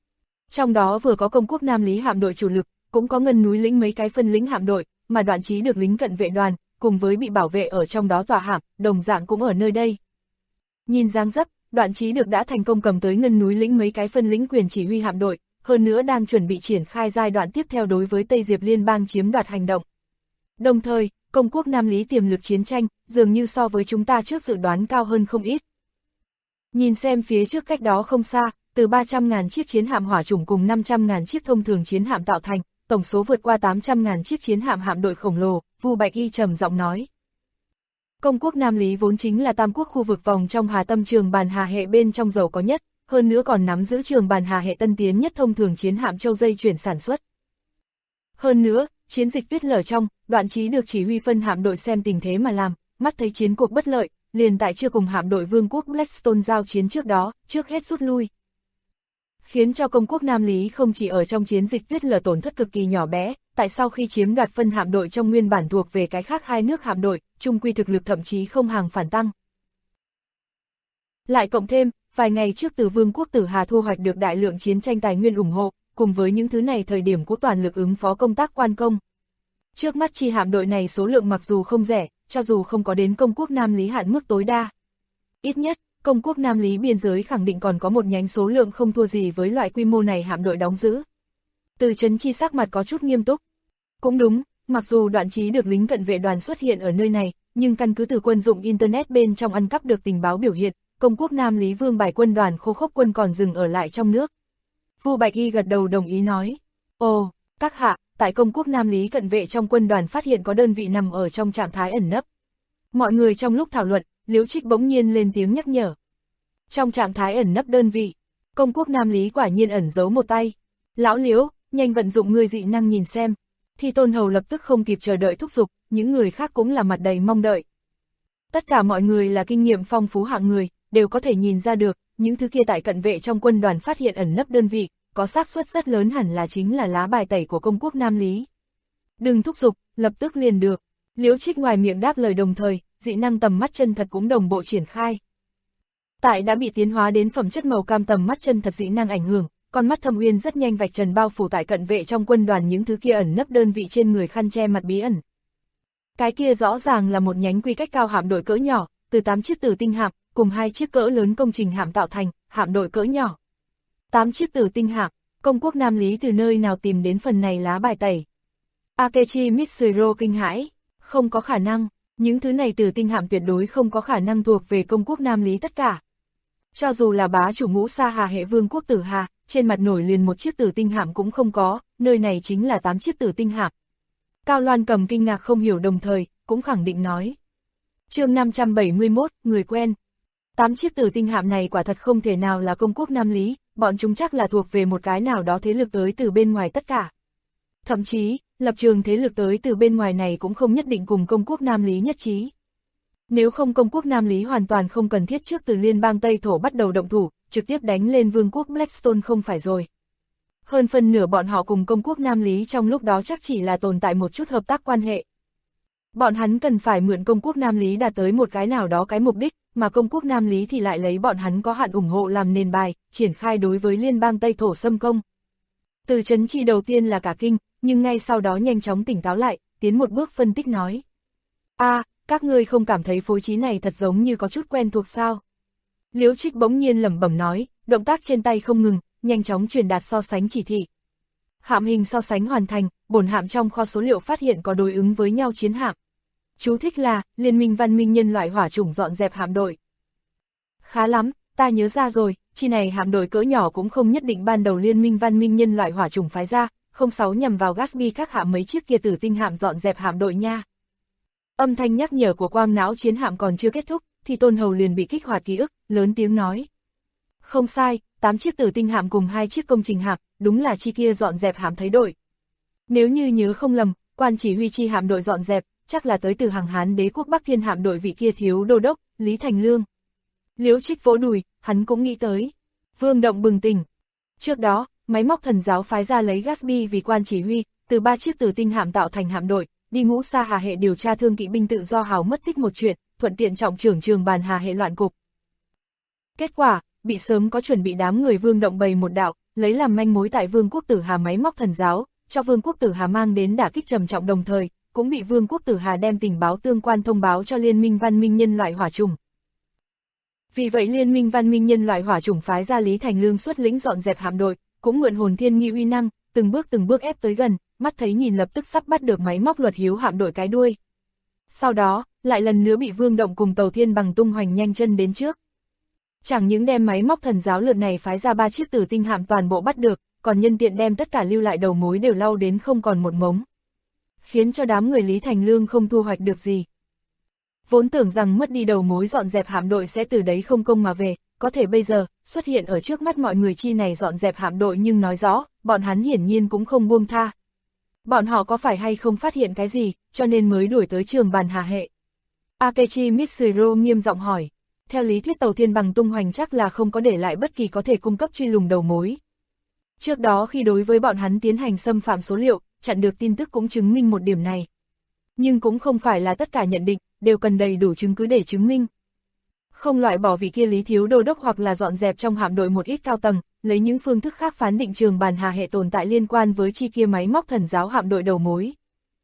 Trong đó vừa có công quốc Nam Lý hạm đội chủ lực, cũng có Ngân núi lĩnh mấy cái phân lĩnh hạm đội, mà Đoạn Chí Được lính cận vệ đoàn, cùng với bị bảo vệ ở trong đó tòa hạm, đồng dạng cũng ở nơi đây. Nhìn dáng dấp, Đoạn Chí Được đã thành công cầm tới Ngân núi lĩnh mấy cái phân lĩnh quyền chỉ huy hạm đội, hơn nữa đang chuẩn bị triển khai giai đoạn tiếp theo đối với Tây Diệp Liên bang chiếm đoạt hành động. Đồng thời, công quốc Nam Lý tiềm lực chiến tranh, dường như so với chúng ta trước dự đoán cao hơn không ít. Nhìn xem phía trước cách đó không xa, từ 300.000 chiếc chiến hạm hỏa chủng cùng 500.000 chiếc thông thường chiến hạm tạo thành, tổng số vượt qua 800.000 chiếc chiến hạm hạm đội khổng lồ, Vu Bạch Y trầm giọng nói. Công quốc Nam Lý vốn chính là tam quốc khu vực vòng trong Hà Tâm Trường Bàn Hà hệ bên trong giàu có nhất, hơn nữa còn nắm giữ Trường Bàn Hà hệ tân tiến nhất thông thường chiến hạm châu dây chuyển sản xuất. Hơn nữa, chiến dịch tuyết lở trong, Đoạn Chí Được chỉ huy phân hạm đội xem tình thế mà làm, mắt thấy chiến cuộc bất lợi, liền tại chưa cùng hạm đội Vương quốc Blackstone giao chiến trước đó, trước hết rút lui. Khiến cho công quốc Nam Lý không chỉ ở trong chiến dịch tuyết lở tổn thất cực kỳ nhỏ bé, tại sau khi chiếm đoạt phân hạm đội trong nguyên bản thuộc về cái khác hai nước hạm đội, chung quy thực lực thậm chí không hàng phản tăng. Lại cộng thêm, vài ngày trước từ Vương quốc Tử Hà thu hoạch được đại lượng chiến tranh tài nguyên ủng hộ, cùng với những thứ này thời điểm của toàn lực ứng phó công tác quan công. Trước mắt chi hạm đội này số lượng mặc dù không rẻ, cho dù không có đến công quốc Nam Lý hạn mức tối đa. Ít nhất, công quốc Nam Lý biên giới khẳng định còn có một nhánh số lượng không thua gì với loại quy mô này hạm đội đóng giữ. Từ Trấn Chi sắc mặt có chút nghiêm túc. Cũng đúng, mặc dù Đoạn Chí Được lính cận vệ đoàn xuất hiện ở nơi này, nhưng căn cứ từ quân dụng Internet bên trong ăn cắp được tình báo biểu hiện, công quốc Nam Lý Vương bài quân đoàn Khô Khốc quân còn dừng ở lại trong nước. Vu Bạch Y gật đầu đồng ý nói. Ồ, các hạ, tại công quốc Nam Lý cận vệ trong quân đoàn phát hiện có đơn vị nằm ở trong trạng thái ẩn nấp. Mọi người trong lúc thảo luận, Liễu Trích bỗng nhiên lên tiếng nhắc nhở. Trong trạng thái ẩn nấp đơn vị, công quốc Nam Lý quả nhiên ẩn giấu một tay. Lão Liễu, nhanh vận dụng ngươi dị năng nhìn xem. Thi Tôn Hầu lập tức không kịp chờ đợi thúc giục, những người khác cũng là mặt đầy mong đợi. Tất cả mọi người là kinh nghiệm phong phú hạng người, đều có thể nhìn ra được, những thứ kia tại cận vệ trong quân đoàn phát hiện ẩn nấp đơn vị, có xác suất rất lớn hẳn là chính là lá bài tẩy của công quốc Nam Lý. Đừng thúc giục, lập tức liền được. Liễu Trích ngoài miệng đáp lời đồng thời, dị năng tầm mắt chân thật cũng đồng bộ triển khai. Tại đã bị tiến hóa đến phẩm chất màu cam tầm mắt chân thật dị năng ảnh hưởng, con mắt Thâm Uyên rất nhanh vạch trần bao phủ tại cận vệ trong quân đoàn những thứ kia ẩn nấp đơn vị trên người khăn che mặt bí ẩn. Cái kia rõ ràng là một nhánh quy cách cao hạm đội cỡ nhỏ, từ 8 chiếc tử tinh hạm, cùng 2 chiếc cỡ lớn công trình hạm tạo thành, hạm đội cỡ nhỏ. 8 chiếc tử tinh hạm, công quốc Nam Lý từ nơi nào tìm đến phần này lá bài tẩy. Akechi Mitsuro kinh hãi, không có khả năng, những thứ này tử tinh hạm tuyệt đối không có khả năng thuộc về công quốc Nam Lý tất cả. Cho dù là bá chủ Ngũ Sa Hà hệ vương quốc Tử Hà, trên mặt nổi liền một chiếc tử tinh hạm cũng không có, nơi này chính là 8 chiếc tử tinh hạm. Cao Loan Cầm kinh ngạc không hiểu đồng thời, cũng khẳng định nói. Chương 571, người quen. 8 chiếc tử tinh hạm này quả thật không thể nào là công quốc Nam Lý, bọn chúng chắc là thuộc về một cái nào đó thế lực tới từ bên ngoài tất cả. Thậm chí, lập trường thế lực tới từ bên ngoài này cũng không nhất định cùng công quốc Nam Lý nhất trí. Nếu không công quốc Nam Lý hoàn toàn không cần thiết trước từ liên bang Tây Thổ bắt đầu động thủ, trực tiếp đánh lên vương quốc Blackstone không phải rồi. Hơn phân nửa bọn họ cùng công quốc Nam Lý trong lúc đó chắc chỉ là tồn tại một chút hợp tác quan hệ. Bọn hắn cần phải mượn công quốc Nam Lý đạt tới một cái nào đó cái mục đích, mà công quốc Nam Lý thì lại lấy bọn hắn có hạn ủng hộ làm nền bài, triển khai đối với liên bang Tây Thổ xâm công. Từ chấn chi đầu tiên là cả kinh, nhưng ngay sau đó nhanh chóng tỉnh táo lại, tiến một bước phân tích nói. Các ngươi không cảm thấy phối trí này thật giống như có chút quen thuộc sao? Liễu Trích bỗng nhiên lẩm bẩm nói, động tác trên tay không ngừng, nhanh chóng truyền đạt so sánh chỉ thị. Hạm hình so sánh hoàn thành, bổn hạm trong kho số liệu phát hiện có đối ứng với nhau chiến hạm. Chú thích là, Liên minh văn minh nhân loại hỏa chủng dọn dẹp hạm đội. Khá lắm, ta nhớ ra rồi, chi này hạm đội cỡ nhỏ cũng không nhất định ban đầu Liên minh văn minh nhân loại hỏa chủng phái ra, 06 nhằm vào Gatsby các hạm mấy chiếc kia tử tinh hạm dọn dẹp hạm đội nha. Âm thanh nhắc nhở của quang não chiến hạm còn chưa kết thúc, thì Tôn Hầu liền bị kích hoạt ký ức, lớn tiếng nói. Không sai, 8 chiếc tử tinh hạm cùng 2 chiếc công trình hạm, đúng là chi kia dọn dẹp hạm thấy đội. Nếu như nhớ không lầm, quan chỉ huy chi hạm đội dọn dẹp, chắc là tới từ hàng Hán đế quốc Bắc Thiên hạm đội vị kia thiếu đô đốc, Lý Thành Lương. Liễu Trích vỗ đùi, hắn cũng nghĩ tới. Vương Động bừng tỉnh. Trước đó, máy móc thần giáo phái ra lấy Gatsby vì quan chỉ huy, từ 3 chiếc tử tinh hạm tạo thành hạm đội, đi Ngũ Sa Hà hệ điều tra thương kỵ binh tự do hào mất tích một chuyện, thuận tiện trọng trưởng Trường Bàn Hà hệ loạn cục. Kết quả, bị sớm có chuẩn bị đám người Vương Động bày một đạo, lấy làm manh mối tại Vương quốc Tử Hà máy móc thần giáo, cho Vương quốc Tử Hà mang đến đả kích trầm trọng đồng thời, cũng bị Vương quốc Tử Hà đem tình báo tương quan thông báo cho Liên minh văn minh nhân loại hỏa chủng. Vì vậy Liên minh văn minh nhân loại hỏa chủng phái ra Lý Thành Lương xuất lĩnh dọn dẹp hạm đội, cũng mượn hồn thiên nghi uy năng, từng bước ép tới gần, mắt thấy nhìn lập tức sắp bắt được máy móc luật hiếu hạm đội cái đuôi. Sau đó, lại lần nữa bị Vương Động cùng Tàu Thiên Bằng tung hoành nhanh chân đến trước. Chẳng những đem máy móc thần giáo lượt này phái ra 3 chiếc tử tinh hạm toàn bộ bắt được, còn nhân tiện đem tất cả lưu lại đầu mối đều lau đến không còn một mống. Khiến cho đám người Lý Thành Lương không thu hoạch được gì. Vốn tưởng rằng mất đi đầu mối dọn dẹp hạm đội sẽ từ đấy không công mà về, có thể bây giờ, xuất hiện ở trước mắt mọi người chi này dọn dẹp hạm đội nhưng nói rõ, bọn hắn hiển nhiên cũng không buông tha. Bọn họ có phải hay không phát hiện cái gì, cho nên mới đuổi tới Trường Bàn Hà hệ. Akechi Mitsuro nghiêm giọng hỏi. Theo lý thuyết Tàu Thiên Bằng tung hoành chắc là không có để lại bất kỳ có thể cung cấp truy lùng đầu mối. Trước đó khi đối với bọn hắn tiến hành xâm phạm số liệu, chặn được tin tức cũng chứng minh một điểm này. Nhưng cũng không phải là tất cả nhận định, đều cần đầy đủ chứng cứ để chứng minh. Không loại bỏ vị kia Lý thiếu đô đốc hoặc là dọn dẹp trong hạm đội một ít cao tầng, lấy những phương thức khác phán định Trường Bàn Hà hệ tồn tại liên quan với chi kia máy móc thần giáo hạm đội đầu mối.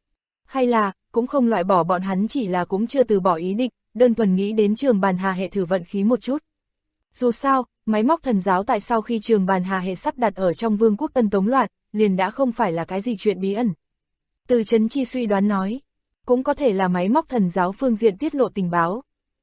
Hay là, cũng không loại bỏ bọn hắn chỉ là cũng chưa từ bỏ ý định, đơn thuần nghĩ đến Trường Bàn Hà hệ thử vận khí một chút. Dù sao, máy móc thần giáo tại sau khi Trường Bàn Hà hệ sắp đặt ở trong Vương quốc Tân Tống loạn, liền đã không phải là cái gì chuyện bí ẩn. Từ Trấn Chi suy đoán nói, cũng có thể là máy móc thần giáo phương diện tiết lộ tình báo.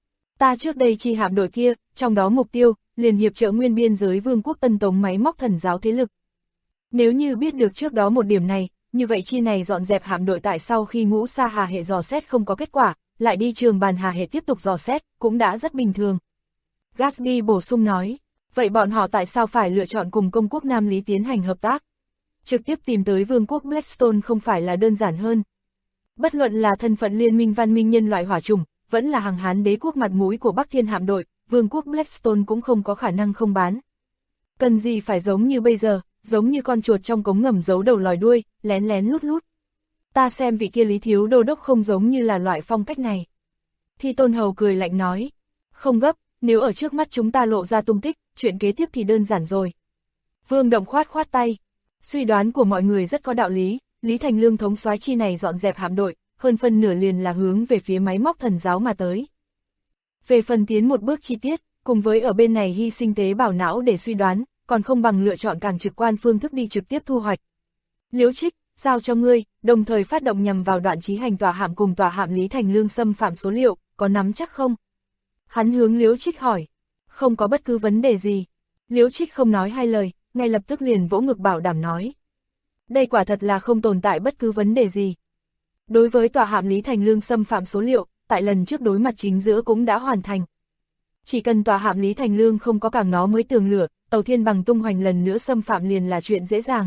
Ta trước đây chi hạm đội kia, trong đó mục tiêu, liền hiệp trợ nguyên biên giới Vương quốc Tân Tống máy móc thần giáo thế lực. Nếu như biết được trước đó một điểm này, như vậy chi này dọn dẹp hạm đội tại sau khi Ngũ Sa Hà hệ dò xét không có kết quả, lại đi Trường Bàn Hà hệ tiếp tục dò xét, cũng đã rất bình thường. Gatsby bổ sung nói, vậy bọn họ tại sao phải lựa chọn cùng công quốc Nam Lý tiến hành hợp tác? Trực tiếp tìm tới Vương quốc Blackstone không phải là đơn giản hơn. Bất luận là thân phận Liên minh văn minh nhân loại hỏa chủng, vẫn là hàng Hán đế quốc mặt mũi của Bắc Thiên hạm đội, Vương quốc Blackstone cũng không có khả năng không bán. Cần gì phải giống như bây giờ, giống như con chuột trong cống ngầm giấu đầu lòi đuôi, lén lén lút lút. Ta xem vị kia Lý thiếu đô đốc không giống như là loại phong cách này. Thì Tôn Hầu cười lạnh nói, không gấp, nếu ở trước mắt chúng ta lộ ra tung tích, chuyện kế tiếp thì đơn giản rồi. Vương Động khoát khoát tay, suy đoán của mọi người rất có đạo lý, Lý Thành Lương thống soái chi này dọn dẹp hạm đội, hơn phân nửa liền là hướng về phía máy móc thần giáo mà tới. Về phần tiến một bước chi tiết, cùng với ở bên này hy sinh tế bào não để suy đoán, còn không bằng lựa chọn càng trực quan phương thức đi trực tiếp thu hoạch. Liễu Trích, giao cho ngươi, đồng thời phát động nhằm vào Đoạn Chí Hành tòa hạm cùng tòa hạm Lý Thành Lương xâm phạm số liệu, có nắm chắc không? Hắn hướng Liễu Trích hỏi. Không có bất cứ vấn đề gì. Liễu Trích không nói hai lời, ngay lập tức liền vỗ ngực bảo đảm nói. Đây quả thật là không tồn tại bất cứ vấn đề gì. Đối với tòa hạm Lý Thành Lương xâm phạm số liệu, tại lần trước đối mặt chính giữa cũng đã hoàn thành. Chỉ cần tòa hạm Lý Thành Lương không có càng nó mới tường lửa, tàu Thiên Bằng tung hoành lần nữa xâm phạm liền là chuyện dễ dàng.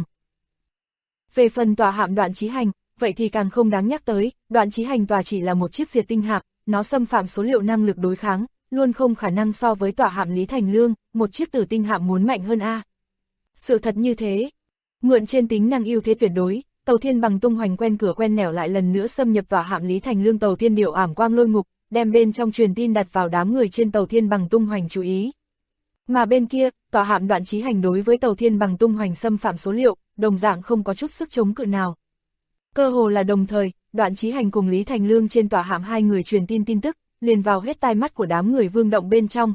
Về phần tòa hạm Đoạn Chí Hành, vậy thì càng không đáng nhắc tới, Đoạn Chí Hành tòa chỉ là một chiếc diệt tinh hạm, nó xâm phạm số liệu năng lực đối kháng, luôn không khả năng so với tòa hạm Lý Thành Lương, một chiếc tử tinh hạm muốn mạnh hơn a. Sự thật như thế, mượn trên tính năng ưu thế tuyệt đối, tàu Thiên Bằng tung hoành quen cửa quen nẻo lại lần nữa xâm nhập tòa hạm Lý Thành Lương tàu Thiên Điệu ảm quang lôi ngục, đem bên trong truyền tin đặt vào đám người trên tàu Thiên Bằng tung hoành chú ý. Mà bên kia, tòa hạm Đoạn Chí Hành đối với tàu Thiên Bằng tung hoành xâm phạm số liệu, đồng dạng không có chút sức chống cự nào. Cơ hồ là đồng thời, Đoạn Chí Hành cùng Lý Thành Lương trên tòa hạm hai người truyền tin tức, liền vào hết tai mắt của đám người Vương Động bên trong.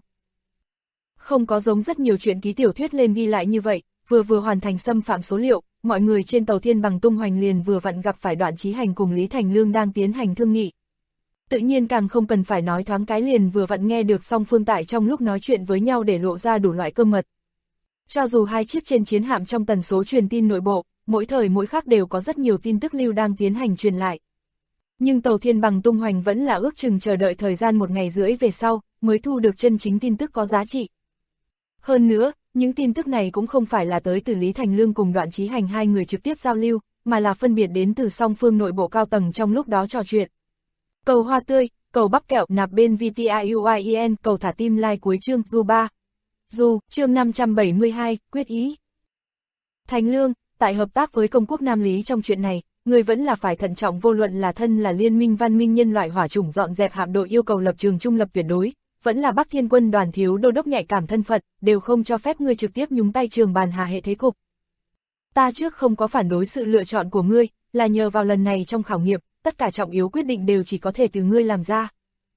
Không có giống rất nhiều chuyện ký tiểu thuyết lên ghi lại như vậy, vừa hoàn thành xâm phạm số liệu, mọi người trên tàu Thiên Bằng tung hoành liền vừa vặn gặp phải Đoạn Chí Hành cùng Lý Thành Lương đang tiến hành thương nghị. Tự nhiên càng không cần phải nói thoáng cái liền vừa vặn nghe được song phương tại trong lúc nói chuyện với nhau để lộ ra đủ loại cơ mật. Cho dù hai chiếc trên chiến hạm trong tần số truyền tin nội bộ, mỗi thời mỗi khắc đều có rất nhiều tin tức lưu đang tiến hành truyền lại. Nhưng tàu Thiên Bằng tung hoành vẫn là ước chừng chờ đợi thời gian 1 ngày rưỡi về sau, mới thu được chân chính tin tức có giá trị. Hơn nữa, những tin tức này cũng không phải là tới từ Lý Thành Lương cùng Đoạn Chí Hành hai người trực tiếp giao lưu, mà là phân biệt đến từ song phương nội bộ cao tầng trong lúc đó trò chuyện. Cầu hoa tươi, cầu bắp kẹo nạp bên VTIUIEN, cầu thả tim like cuối chương Du 3. Du, chương 572, quyết ý. Thành Lương, tại hợp tác với công quốc Nam Lý trong chuyện này, người vẫn là phải thận trọng, vô luận là thân là liên minh văn minh nhân loại hỏa chủng dọn dẹp hạm đội yêu cầu lập trường trung lập tuyệt đối, vẫn là Bắc Thiên quân đoàn thiếu đô đốc nhạy cảm thân phận, đều không cho phép ngươi trực tiếp nhúng tay Trường Bàn Hà hệ thế cục. Ta trước không có phản đối sự lựa chọn của ngươi, là nhờ vào lần này trong khảo nghiệm, tất cả trọng yếu quyết định đều chỉ có thể từ ngươi làm ra.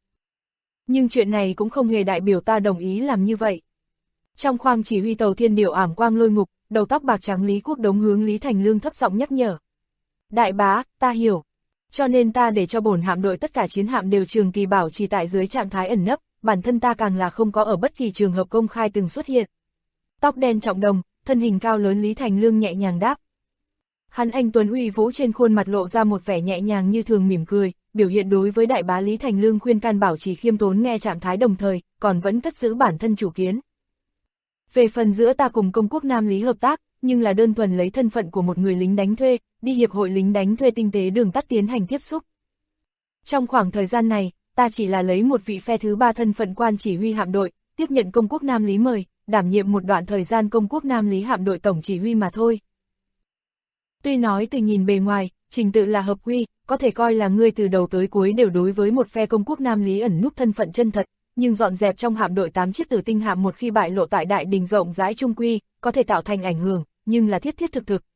Nhưng chuyện này cũng không hề đại biểu ta đồng ý làm như vậy. Trong khoang chỉ huy tàu Thiên Điệu ảm quang lôi ngục, đầu tóc bạc trắng Lý Quốc Đống hướng Lý Thành Lương thấp giọng nhắc nhở. Đại bá, ta hiểu. Cho nên ta để cho bổn hạm đội tất cả chiến hạm đều trường kỳ bảo trì tại dưới trạng thái ẩn nấp, bản thân ta càng là không có ở bất kỳ trường hợp công khai từng xuất hiện. Tóc đen trọng đồng, thân hình cao lớn Lý Thành Lương nhẹ nhàng đáp. Hắn anh tuấn uy vũ trên khuôn mặt lộ ra một vẻ nhẹ nhàng như thường mỉm cười, biểu hiện đối với đại bá Lý Thành Lương khuyên can bảo trì khiêm tốn nghe trạng thái đồng thời, còn vẫn cất giữ bản thân chủ kiến. Về phần giữa ta cùng công quốc Nam Lý hợp tác, nhưng là đơn thuần lấy thân phận của một người lính đánh thuê, đi hiệp hội lính đánh thuê tinh tế đường tắt tiến hành tiếp xúc. Trong khoảng thời gian này, ta chỉ là lấy một vị phe thứ ba thân phận quan chỉ huy hạm đội, tiếp nhận công quốc Nam Lý mời, đảm nhiệm một đoạn thời gian công quốc Nam Lý hạm đội tổng chỉ huy mà thôi. Tuy nói từ nhìn bề ngoài, trình tự là hợp quy, có thể coi là ngươi từ đầu tới cuối đều đối với một phe công quốc Nam Lý ẩn núp thân phận chân thật, nhưng dọn dẹp trong hạm đội 8 chiếc tử tinh hạm một khi bại lộ tại đại đình rộng rãi trung quy, có thể tạo thành ảnh hưởng, nhưng là thiết thiết thực thực.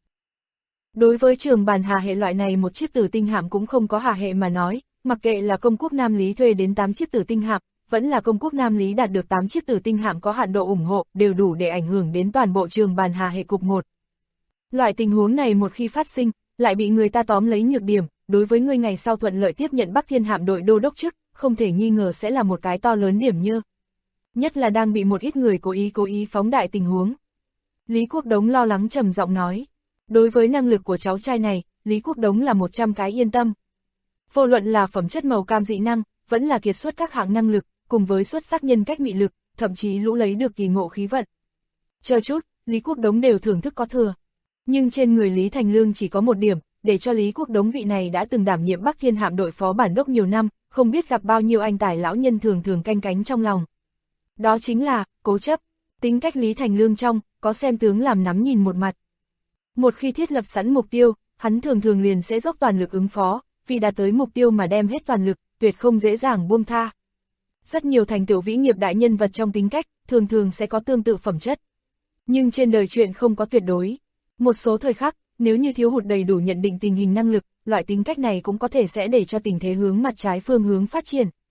Đối với Trường Bàn Hà hệ loại này một chiếc tử tinh hạm cũng không có hà hệ mà nói, mặc kệ là công quốc Nam Lý thuê đến 8 chiếc tử tinh hạm, vẫn là công quốc Nam Lý đạt được 8 chiếc tử tinh hạm có hạn độ ủng hộ, đều đủ để ảnh hưởng đến toàn bộ Trường Bàn Hà hệ cục 1. Loại tình huống này một khi phát sinh, lại bị người ta tóm lấy nhược điểm, đối với người ngày sau thuận lợi tiếp nhận Bắc Thiên hạm đội đô đốc chức, không thể nghi ngờ sẽ là một cái to lớn điểm nhơ. Nhất là đang bị một ít người cố ý phóng đại tình huống. Lý Quốc Đống lo lắng trầm giọng nói. Đối với năng lực của cháu trai này, Lý Quốc Đống là 100 cái yên tâm. Vô luận là phẩm chất màu cam dị năng, vẫn là kiệt xuất các hạng năng lực, cùng với xuất sắc nhân cách mị lực, thậm chí lũ lấy được kỳ ngộ khí vận. Chờ chút, Lý Quốc Đống đều thưởng thức có thừa. Nhưng trên người Lý Thành Lương chỉ có một điểm, để cho Lý Quốc Đống vị này đã từng đảm nhiệm Bắc Thiên hạm đội phó bản đốc nhiều năm, không biết gặp bao nhiêu anh tài lão nhân thường canh cánh trong lòng. Đó chính là, cố chấp. Tính cách Lý Thành Lương trong, có xem tướng làm nắm nhìn một mặt. Một khi thiết lập sẵn mục tiêu, hắn thường liền sẽ dốc toàn lực ứng phó, vì đạt tới mục tiêu mà đem hết toàn lực, tuyệt không dễ dàng buông tha. Rất nhiều thành tựu vĩ nghiệp đại nhân vật trong tính cách, thường sẽ có tương tự phẩm chất. Nhưng trên đời chuyện không có tuyệt đối. Một số thời khắc, nếu như thiếu hụt đầy đủ nhận định tình hình năng lực, loại tính cách này cũng có thể sẽ để cho tình thế hướng mặt trái phương hướng phát triển.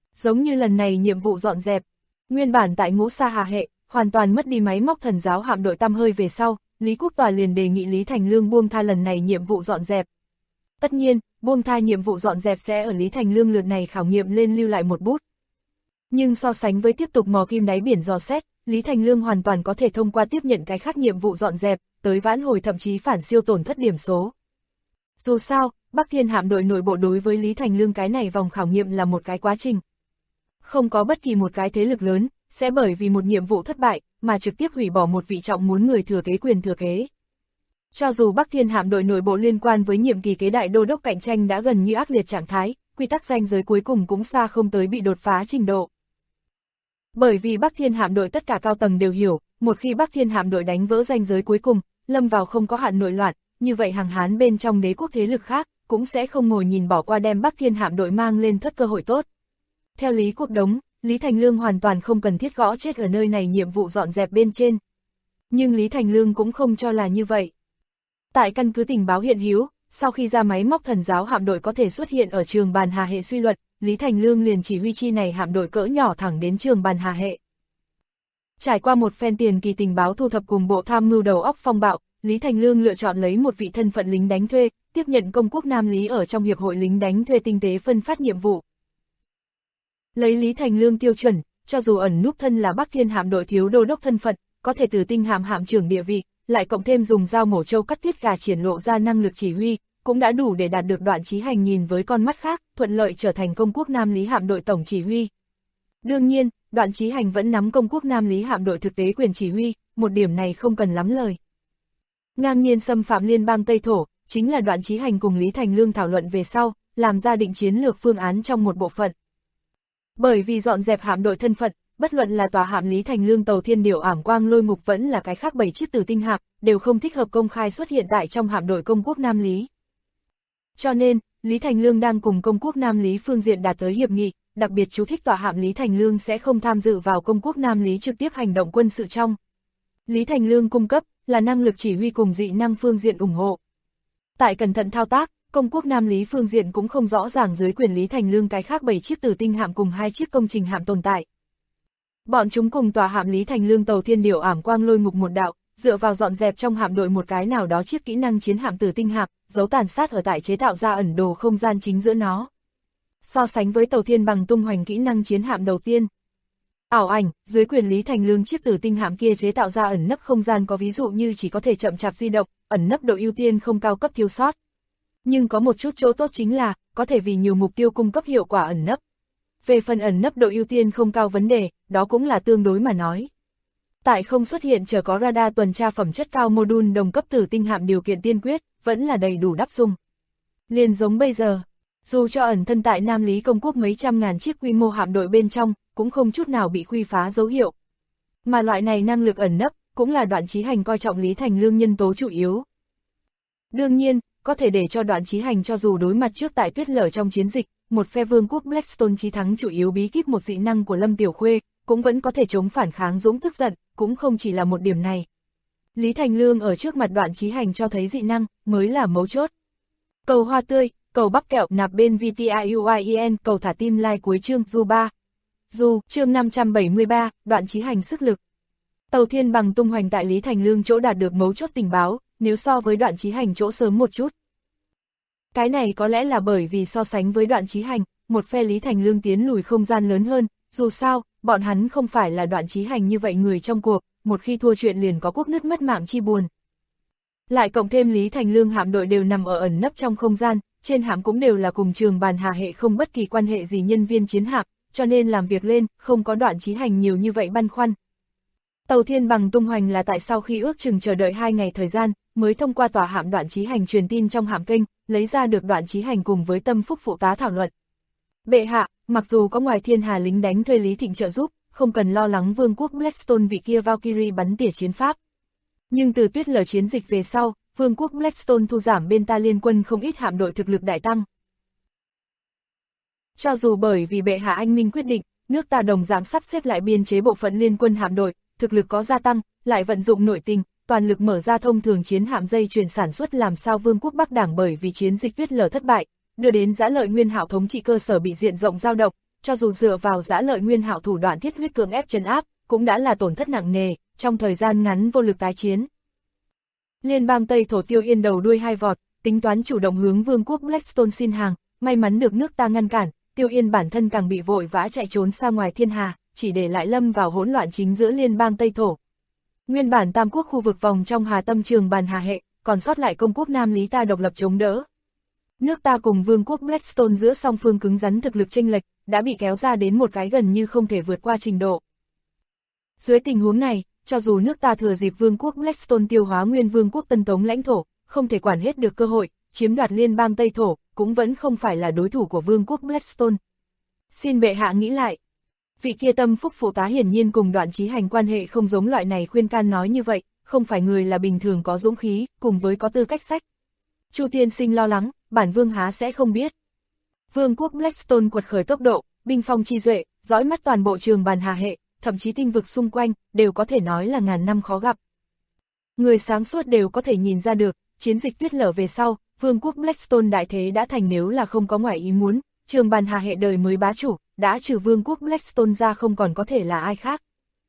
Giống như lần này nhiệm vụ dọn dẹp, nguyên bản tại Ngũ Sa Hà hệ, hoàn toàn mất đi máy móc thần giáo hạm đội tăm hơi về sau, Lý Quốc Tòa liền đề nghị Lý Thành Lương buông tha lần này nhiệm vụ dọn dẹp. Tất nhiên, buông tha nhiệm vụ dọn dẹp sẽ ở Lý Thành Lương lượt này khảo nghiệm lên lưu lại một bút. Nhưng so sánh với tiếp tục mò kim đáy biển dò xét, Lý Thành Lương hoàn toàn có thể thông qua tiếp nhận cái khác nhiệm vụ dọn dẹp, tới vãn hồi thậm chí phản siêu tổn thất điểm số. Dù sao, Bắc Thiên hạm đội nội bộ đối với Lý Thành Lương cái này vòng khảo nghiệm là một cái quá trình. Không có bất kỳ một cái thế lực lớn, sẽ bởi vì một nhiệm vụ thất bại, mà trực tiếp hủy bỏ một vị trọng muốn người thừa kế quyền thừa kế. Cho dù Bắc Thiên hạm đội nội bộ liên quan với nhiệm kỳ kế đại đô đốc cạnh tranh đã gần như ác liệt trạng thái, quy tắc ranh giới cuối cùng cũng xa không tới bị đột phá trình độ. Bởi vì Bắc Thiên hạm đội tất cả cao tầng đều hiểu, một khi Bắc Thiên hạm đội đánh vỡ ranh giới cuối cùng, lâm vào không có hạn nội loạn, như vậy hàng Hán bên trong đế quốc thế lực khác, cũng sẽ không ngồi nhìn bỏ qua đem Bắc Thiên hạm đội mang lên thất cơ hội tốt. Theo Lý Quốc Đống, Lý Thành Lương hoàn toàn không cần thiết gõ chết ở nơi này nhiệm vụ dọn dẹp bên trên. Nhưng Lý Thành Lương cũng không cho là như vậy. Tại căn cứ tình báo hiện hữu, sau khi ra máy móc thần giáo hạm đội có thể xuất hiện ở trường Bàn Hà hệ suy luận, Lý Thành Lương liền chỉ huy chi này hạm đội cỡ nhỏ thẳng đến trường Bàn Hà hệ. Trải qua một phen tiền kỳ tình báo thu thập cùng bộ tham mưu đầu óc phong bạo, Lý Thành Lương lựa chọn lấy một vị thân phận lính đánh thuê, tiếp nhận công quốc Nam Lý ở trong hiệp hội lính đánh thuê tinh tế phân phát nhiệm vụ. Lấy Lý Thành Lương tiêu chuẩn, cho dù ẩn núp thân là Bắc Thiên hạm đội thiếu đô đốc thân phận, có thể từ tinh hạm hạm trưởng địa vị, lại cộng thêm dùng dao mổ trâu cắt tiết gà triển lộ ra năng lực chỉ huy, cũng đã đủ để đạt được Đoạn Chí Hành nhìn với con mắt khác, thuận lợi trở thành công quốc Nam Lý hạm đội tổng chỉ huy. Đương nhiên, Đoạn Chí Hành vẫn nắm công quốc Nam Lý hạm đội thực tế quyền chỉ huy, một điểm này không cần lắm lời. Ngang nhiên xâm phạm liên bang Tây Thổ, chính là Đoạn Chí Hành cùng Lý Thành Lương thảo luận về sau, làm ra định chiến lược phương án trong một bộ phận. Bởi vì dọn dẹp hạm đội thân phận, bất luận là tòa hạm Lý Thành Lương tàu Thiên Điểu Ảm Quang Lôi Ngục vẫn là cái khác 7 chiếc Tử Tinh hạm, đều không thích hợp công khai xuất hiện tại trong hạm đội công quốc Nam Lý. Cho nên, Lý Thành Lương đang cùng công quốc Nam Lý phương diện đạt tới hiệp nghị, đặc biệt chú thích tòa hạm Lý Thành Lương sẽ không tham dự vào công quốc Nam Lý trực tiếp hành động quân sự trong. Lý Thành Lương cung cấp là năng lực chỉ huy cùng dị năng phương diện ủng hộ. Tại cẩn thận thao tác, công quốc Nam Lý phương diện cũng không rõ ràng dưới quyền Lý Thành Lương cái khác 7 chiếc Tử Tinh hạm cùng 2 chiếc công trình hạm tồn tại. Bọn chúng cùng tòa hạm Lý Thành Lương tàu Thiên Điểu Ảm Quang Lôi Ngục một đạo, dựa vào dọn dẹp trong hạm đội một cái nào đó chiếc kỹ năng chiến hạm Tử Tinh hạm, giấu tàn sát ở tại chế tạo ra ẩn đồ không gian chính giữa nó. So sánh với tàu Thiên Bằng tung hoành kỹ năng chiến hạm đầu tiên, ảo ảnh, dưới quyền Lý Thành Lương chiếc Tử Tinh hạm kia chế tạo ra ẩn nấp không gian có ví dụ như chỉ có thể chậm chạp di động, ẩn nấp độ ưu tiên không cao cấp thiếu sót. Nhưng có một chút chỗ tốt chính là, có thể vì nhiều mục tiêu cung cấp hiệu quả ẩn nấp. Về phần ẩn nấp độ ưu tiên không cao vấn đề, đó cũng là tương đối mà nói. Tại không xuất hiện chở có radar tuần tra phẩm chất cao module đồng cấp Tử Tinh hạm điều kiện tiên quyết, vẫn là đầy đủ đáp dung. Liền giống bây giờ, dù cho ẩn thân tại Nam Lý công quốc mấy trăm ngàn chiếc quy mô hạm đội bên trong, cũng không chút nào bị khuy phá dấu hiệu. Mà loại này năng lực ẩn nấp, cũng là Đoạn Chí Hành coi trọng Lý Thành Lương nhân tố chủ yếu. Đương nhiên, có thể để cho Đoạn Chí Hành cho dù đối mặt trước tại tuyết lở trong chiến dịch, một phe vương quốc Blackstone chí thắng chủ yếu bí kíp một dị năng của Lâm Tiểu Khuê, cũng vẫn có thể chống phản kháng dũng tức giận, cũng không chỉ là một điểm này. Lý Thành Lương ở trước mặt Đoạn Chí Hành cho thấy dị năng, mới là mấu chốt. Cầu hoa tươi, cầu bắp kẹo nạp bên VTIUIEN, cầu thả tim like cuối chương Du 3. Du, chương 573, Đoạn Chí Hành sức lực. Tàu Thiên Bằng tung hoành tại Lý Thành Lương chỗ đạt được mấu chốt tình báo, nếu so với Đoạn Chí Hành chỗ sớm một chút. Cái này có lẽ là bởi vì so sánh với Đoạn Chí Hành, một phe Lý Thành Lương tiến lùi không gian lớn hơn, dù sao, bọn hắn không phải là Đoạn Chí Hành như vậy người trong cuộc, một khi thua chuyện liền có quốc nứt mất mạng chi buồn. Lại cộng thêm Lý Thành Lương hạm đội đều nằm ở ẩn nấp trong không gian, trên hạm cũng đều là cùng trường Bàn Hà hệ không bất kỳ quan hệ gì nhân viên chiến hạm, cho nên làm việc lên, không có Đoạn Chí Hành nhiều như vậy băn khoăn. Tàu Thiên Bằng tung hoành là tại sau khi ước chừng chờ đợi 2 ngày thời gian, mới thông qua tòa hạm Đoạn Chí Hành truyền tin trong hạm kênh, lấy ra được Đoạn Chí Hành cùng với Tâm Phúc phụ tá thảo luận. Bệ hạ, mặc dù có ngoài Thiên Hà lính đánh thuê Lý Thịnh trợ giúp, không cần lo lắng vương quốc Blackstone vị kia Valkyrie bắn tỉa chiến pháp. Nhưng từ tuyết lở chiến dịch về sau, vương quốc Blackstone thu giảm bên ta liên quân không ít hạm đội thực lực đại tăng. Cho dù bởi vì bệ hạ anh minh quyết định, nước ta đồng dạng sắp xếp lại biên chế bộ phận liên quân hạm đội, thực lực có gia tăng, lại vận dụng nội tình, toàn lực mở ra thông thường chiến hạm dây chuyển sản xuất làm sao vương quốc Bắc Đảng bởi vì chiến dịch tuyết lở thất bại, đưa đến Giã Lợi Nguyên Hạo thống trị cơ sở bị diện rộng dao động, cho dù dựa vào Dã Lợi Nguyên Hạo thủ đoạn thiết huyết cưỡng ép trấn áp, cũng đã là tổn thất nặng nề, trong thời gian ngắn vô lực tái chiến. Liên bang Tây Thổ Tiêu Yên đầu đuôi hai vọt, tính toán chủ động hướng vương quốc Blackstone xin hàng, may mắn được nước ta ngăn cản, Tiêu Yên bản thân càng bị vội vã chạy trốn xa ngoài thiên hà, chỉ để lại lâm vào hỗn loạn chính giữa liên bang Tây Thổ. Nguyên bản tam quốc khu vực vòng trong Hà Tâm Trường Bàn Hà hệ, còn sót lại công quốc Nam Lý ta độc lập chống đỡ. Nước ta cùng vương quốc Blackstone giữa song phương cứng rắn thực lực chênh lệch, đã bị kéo ra đến một cái gần như không thể vượt qua trình độ. Dưới tình huống này, cho dù nước ta thừa dịp vương quốc Blackstone tiêu hóa nguyên vương quốc Tân Tống lãnh thổ, không thể quản hết được cơ hội, chiếm đoạt liên bang Tây Thổ, cũng vẫn không phải là đối thủ của vương quốc Blackstone. Xin bệ hạ nghĩ lại. Vị kia tâm phúc phụ tá hiển nhiên cùng Đoạn Chí Hành quan hệ không giống loại này khuyên can nói như vậy, không phải người là bình thường có dũng khí, cùng với có tư cách sách. Chu tiên sinh lo lắng, bản vương há sẽ không biết. Vương quốc Blackstone quật khởi tốc độ, binh phong chi duệ, dõi mắt toàn bộ Trường Bàn Hà hệ, thậm chí tinh vực xung quanh, đều có thể nói là ngàn năm khó gặp. Người sáng suốt đều có thể nhìn ra được, chiến dịch tuyết lở về sau, vương quốc Blackstone đại thế đã thành, nếu là không có ngoại ý muốn, Trường Bàn Hà hệ đời mới bá chủ, đã trừ vương quốc Blackstone ra không còn có thể là ai khác.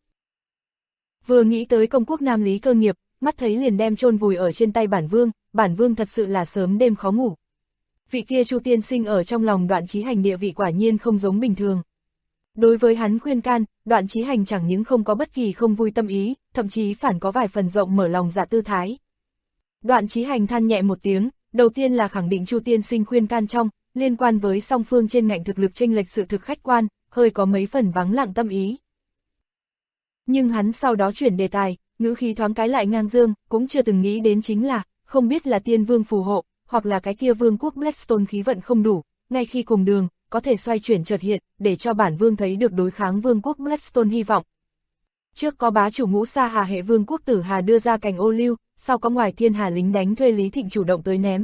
Vừa nghĩ tới công quốc Nam Lý cơ nghiệp, mắt thấy liền đem chôn vùi ở trên tay bản vương thật sự là sớm đêm khó ngủ. Vị kia Chu tiên sinh ở trong lòng Đoạn Chí Hành địa vị quả nhiên không giống bình thường. Đối với hắn khuyên can, Đoạn Chí Hành chẳng những không có bất kỳ không vui tâm ý, thậm chí phản có vài phần rộng mở lòng dạ tư thái. Đoạn Chí Hành than nhẹ một tiếng, đầu tiên là khẳng định Chu tiên sinh khuyên can trong, liên quan với song phương trên ngạnh thực lực chênh lệch sự thực khách quan, hơi có mấy phần vắng lặng tâm ý. Nhưng hắn sau đó chuyển đề tài, ngữ khí thoáng cái lại ngang dương, cũng chưa từng nghĩ đến chính là, không biết là tiên vương phù hộ, hoặc là cái kia vương quốc Blackstone khí vận không đủ, ngay khi cùng đường, có thể xoay chuyển chợt hiện, để cho bản vương thấy được đối kháng vương quốc Blackstone hy vọng. Trước có bá chủ Ngũ Sa Hà hệ vương quốc Tử Hà đưa ra cành ô liu, sau có ngoài thiên hà lính đánh thuê Lý Thịnh chủ động tới ném.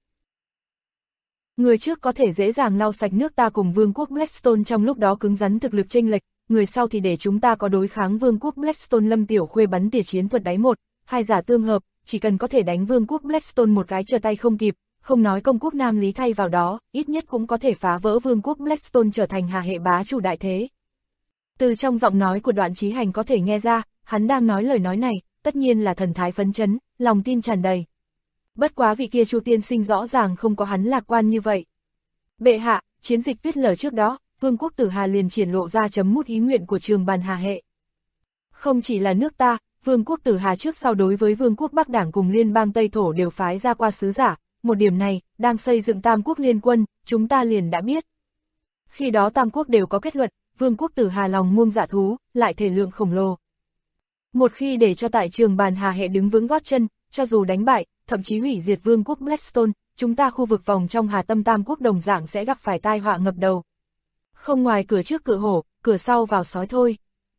Người trước có thể dễ dàng lau sạch nước ta cùng vương quốc Blackstone trong lúc đó cứng rắn thực lực chênh lệch, người sau thì để chúng ta có đối kháng vương quốc Blackstone Lâm Tiểu Khuê bắn tỉa chiến thuật đáy một, hai giả tương hợp, chỉ cần có thể đánh vương quốc Blackstone một cái trở tay không kịp, không nói công quốc Nam Lý thay vào đó, ít nhất cũng có thể phá vỡ vương quốc Blackstone trở thành Hà hệ bá chủ đại thế. Từ trong giọng nói của Đoạn Chí Hành có thể nghe ra, hắn đang nói lời nói này, tất nhiên là thần thái phấn chấn, lòng tin tràn đầy. Bất quá vị kia Chu tiên sinh rõ ràng không có hắn lạc quan như vậy. Bệ hạ, chiến dịch tuyết lở trước đó, vương quốc Tử Hà liền triển lộ ra chấm mút ý nguyện của Trường Bàn Hà hệ. Không chỉ là nước ta, vương quốc Tử Hà trước sau đối với vương quốc Bắc Đảng cùng liên bang Tây Thổ đều phái ra qua sứ giả, một điểm này, đang xây dựng Tam quốc liên quân, chúng ta liền đã biết. Khi đó Tam quốc đều có kết luận, vương quốc Tử Hà lòng muông dạ thú, lại thể lượng khổng lồ. Một khi để cho tại Trường Bàn Hà hệ đứng vững gót chân, cho dù đánh bại, thậm chí hủy diệt vương quốc Blackstone, chúng ta khu vực vòng trong Hà Tâm Tam quốc đồng dạng sẽ gặp phải tai họa ngập đầu. Không ngoài cửa trước cự hổ, cửa sau vào sói thôi.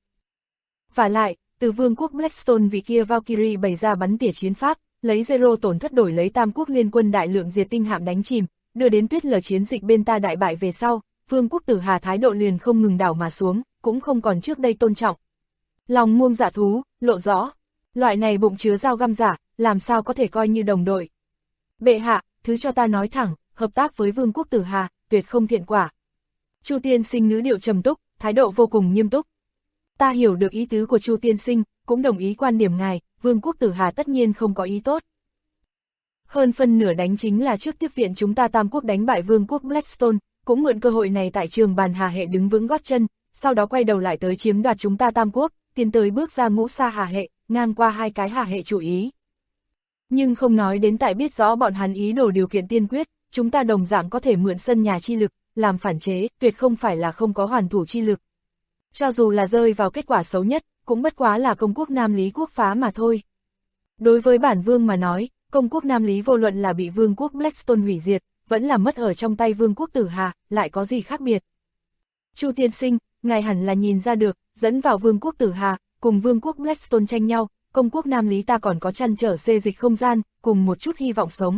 Vả lại, từ vương quốc Blackstone vị kia Valkyrie bày ra bắn tỉa chiến pháp, lấy zero tổn thất đổi lấy Tam quốc liên quân đại lượng diệt tinh hạm đánh chìm, đưa đến tuyết lở chiến dịch bên ta đại bại về sau, vương quốc Tử Hà thái độ liền không ngừng đảo mà xuống, cũng không còn trước đây tôn trọng. Lòng muông dạ thú, lộ rõ. Loại này bụng chứa dao găm giả, làm sao có thể coi như đồng đội. Bệ hạ, thứ cho ta nói thẳng, hợp tác với vương quốc Tử Hà, tuyệt không thiện quả. Chu tiên sinh ngữ điệu trầm túc, thái độ vô cùng nghiêm túc. Ta hiểu được ý tứ của Chu tiên sinh, cũng đồng ý quan điểm ngài, vương quốc Tử Hà tất nhiên không có ý tốt. Hơn phân nửa đánh chính là trước tiếp viện chúng ta Tam quốc đánh bại vương quốc Blackstone, cũng mượn cơ hội này tại Trường Bàn Hà hệ đứng vững gót chân, sau đó quay đầu lại tới chiếm đoạt chúng ta Tam quốc, tiến tới bước ra Ngũ Sa Hà hệ, ngang qua hai cái Hà hệ chủ ý. Nhưng không nói đến tại biết rõ bọn hắn ý đồ điều kiện tiên quyết, chúng ta đồng dạng có thể mượn sân nhà chi lực, làm phản chế, tuyệt không phải là không có hoàn thủ chi lực. Cho dù là rơi vào kết quả xấu nhất, cũng bất quá là công quốc Nam Lý quốc phá mà thôi. Đối với bản vương mà nói, công quốc Nam Lý vô luận là bị vương quốc Blackstone hủy diệt, vẫn là mất ở trong tay vương quốc Tử Hà, lại có gì khác biệt. Chu tiên sinh, ngài hẳn là nhìn ra được, dẫn vào vương quốc Tử Hà, cùng vương quốc Blackstone tranh nhau, công quốc Nam Lý ta còn có trăn trở xê dịch không gian, cùng một chút hy vọng sống.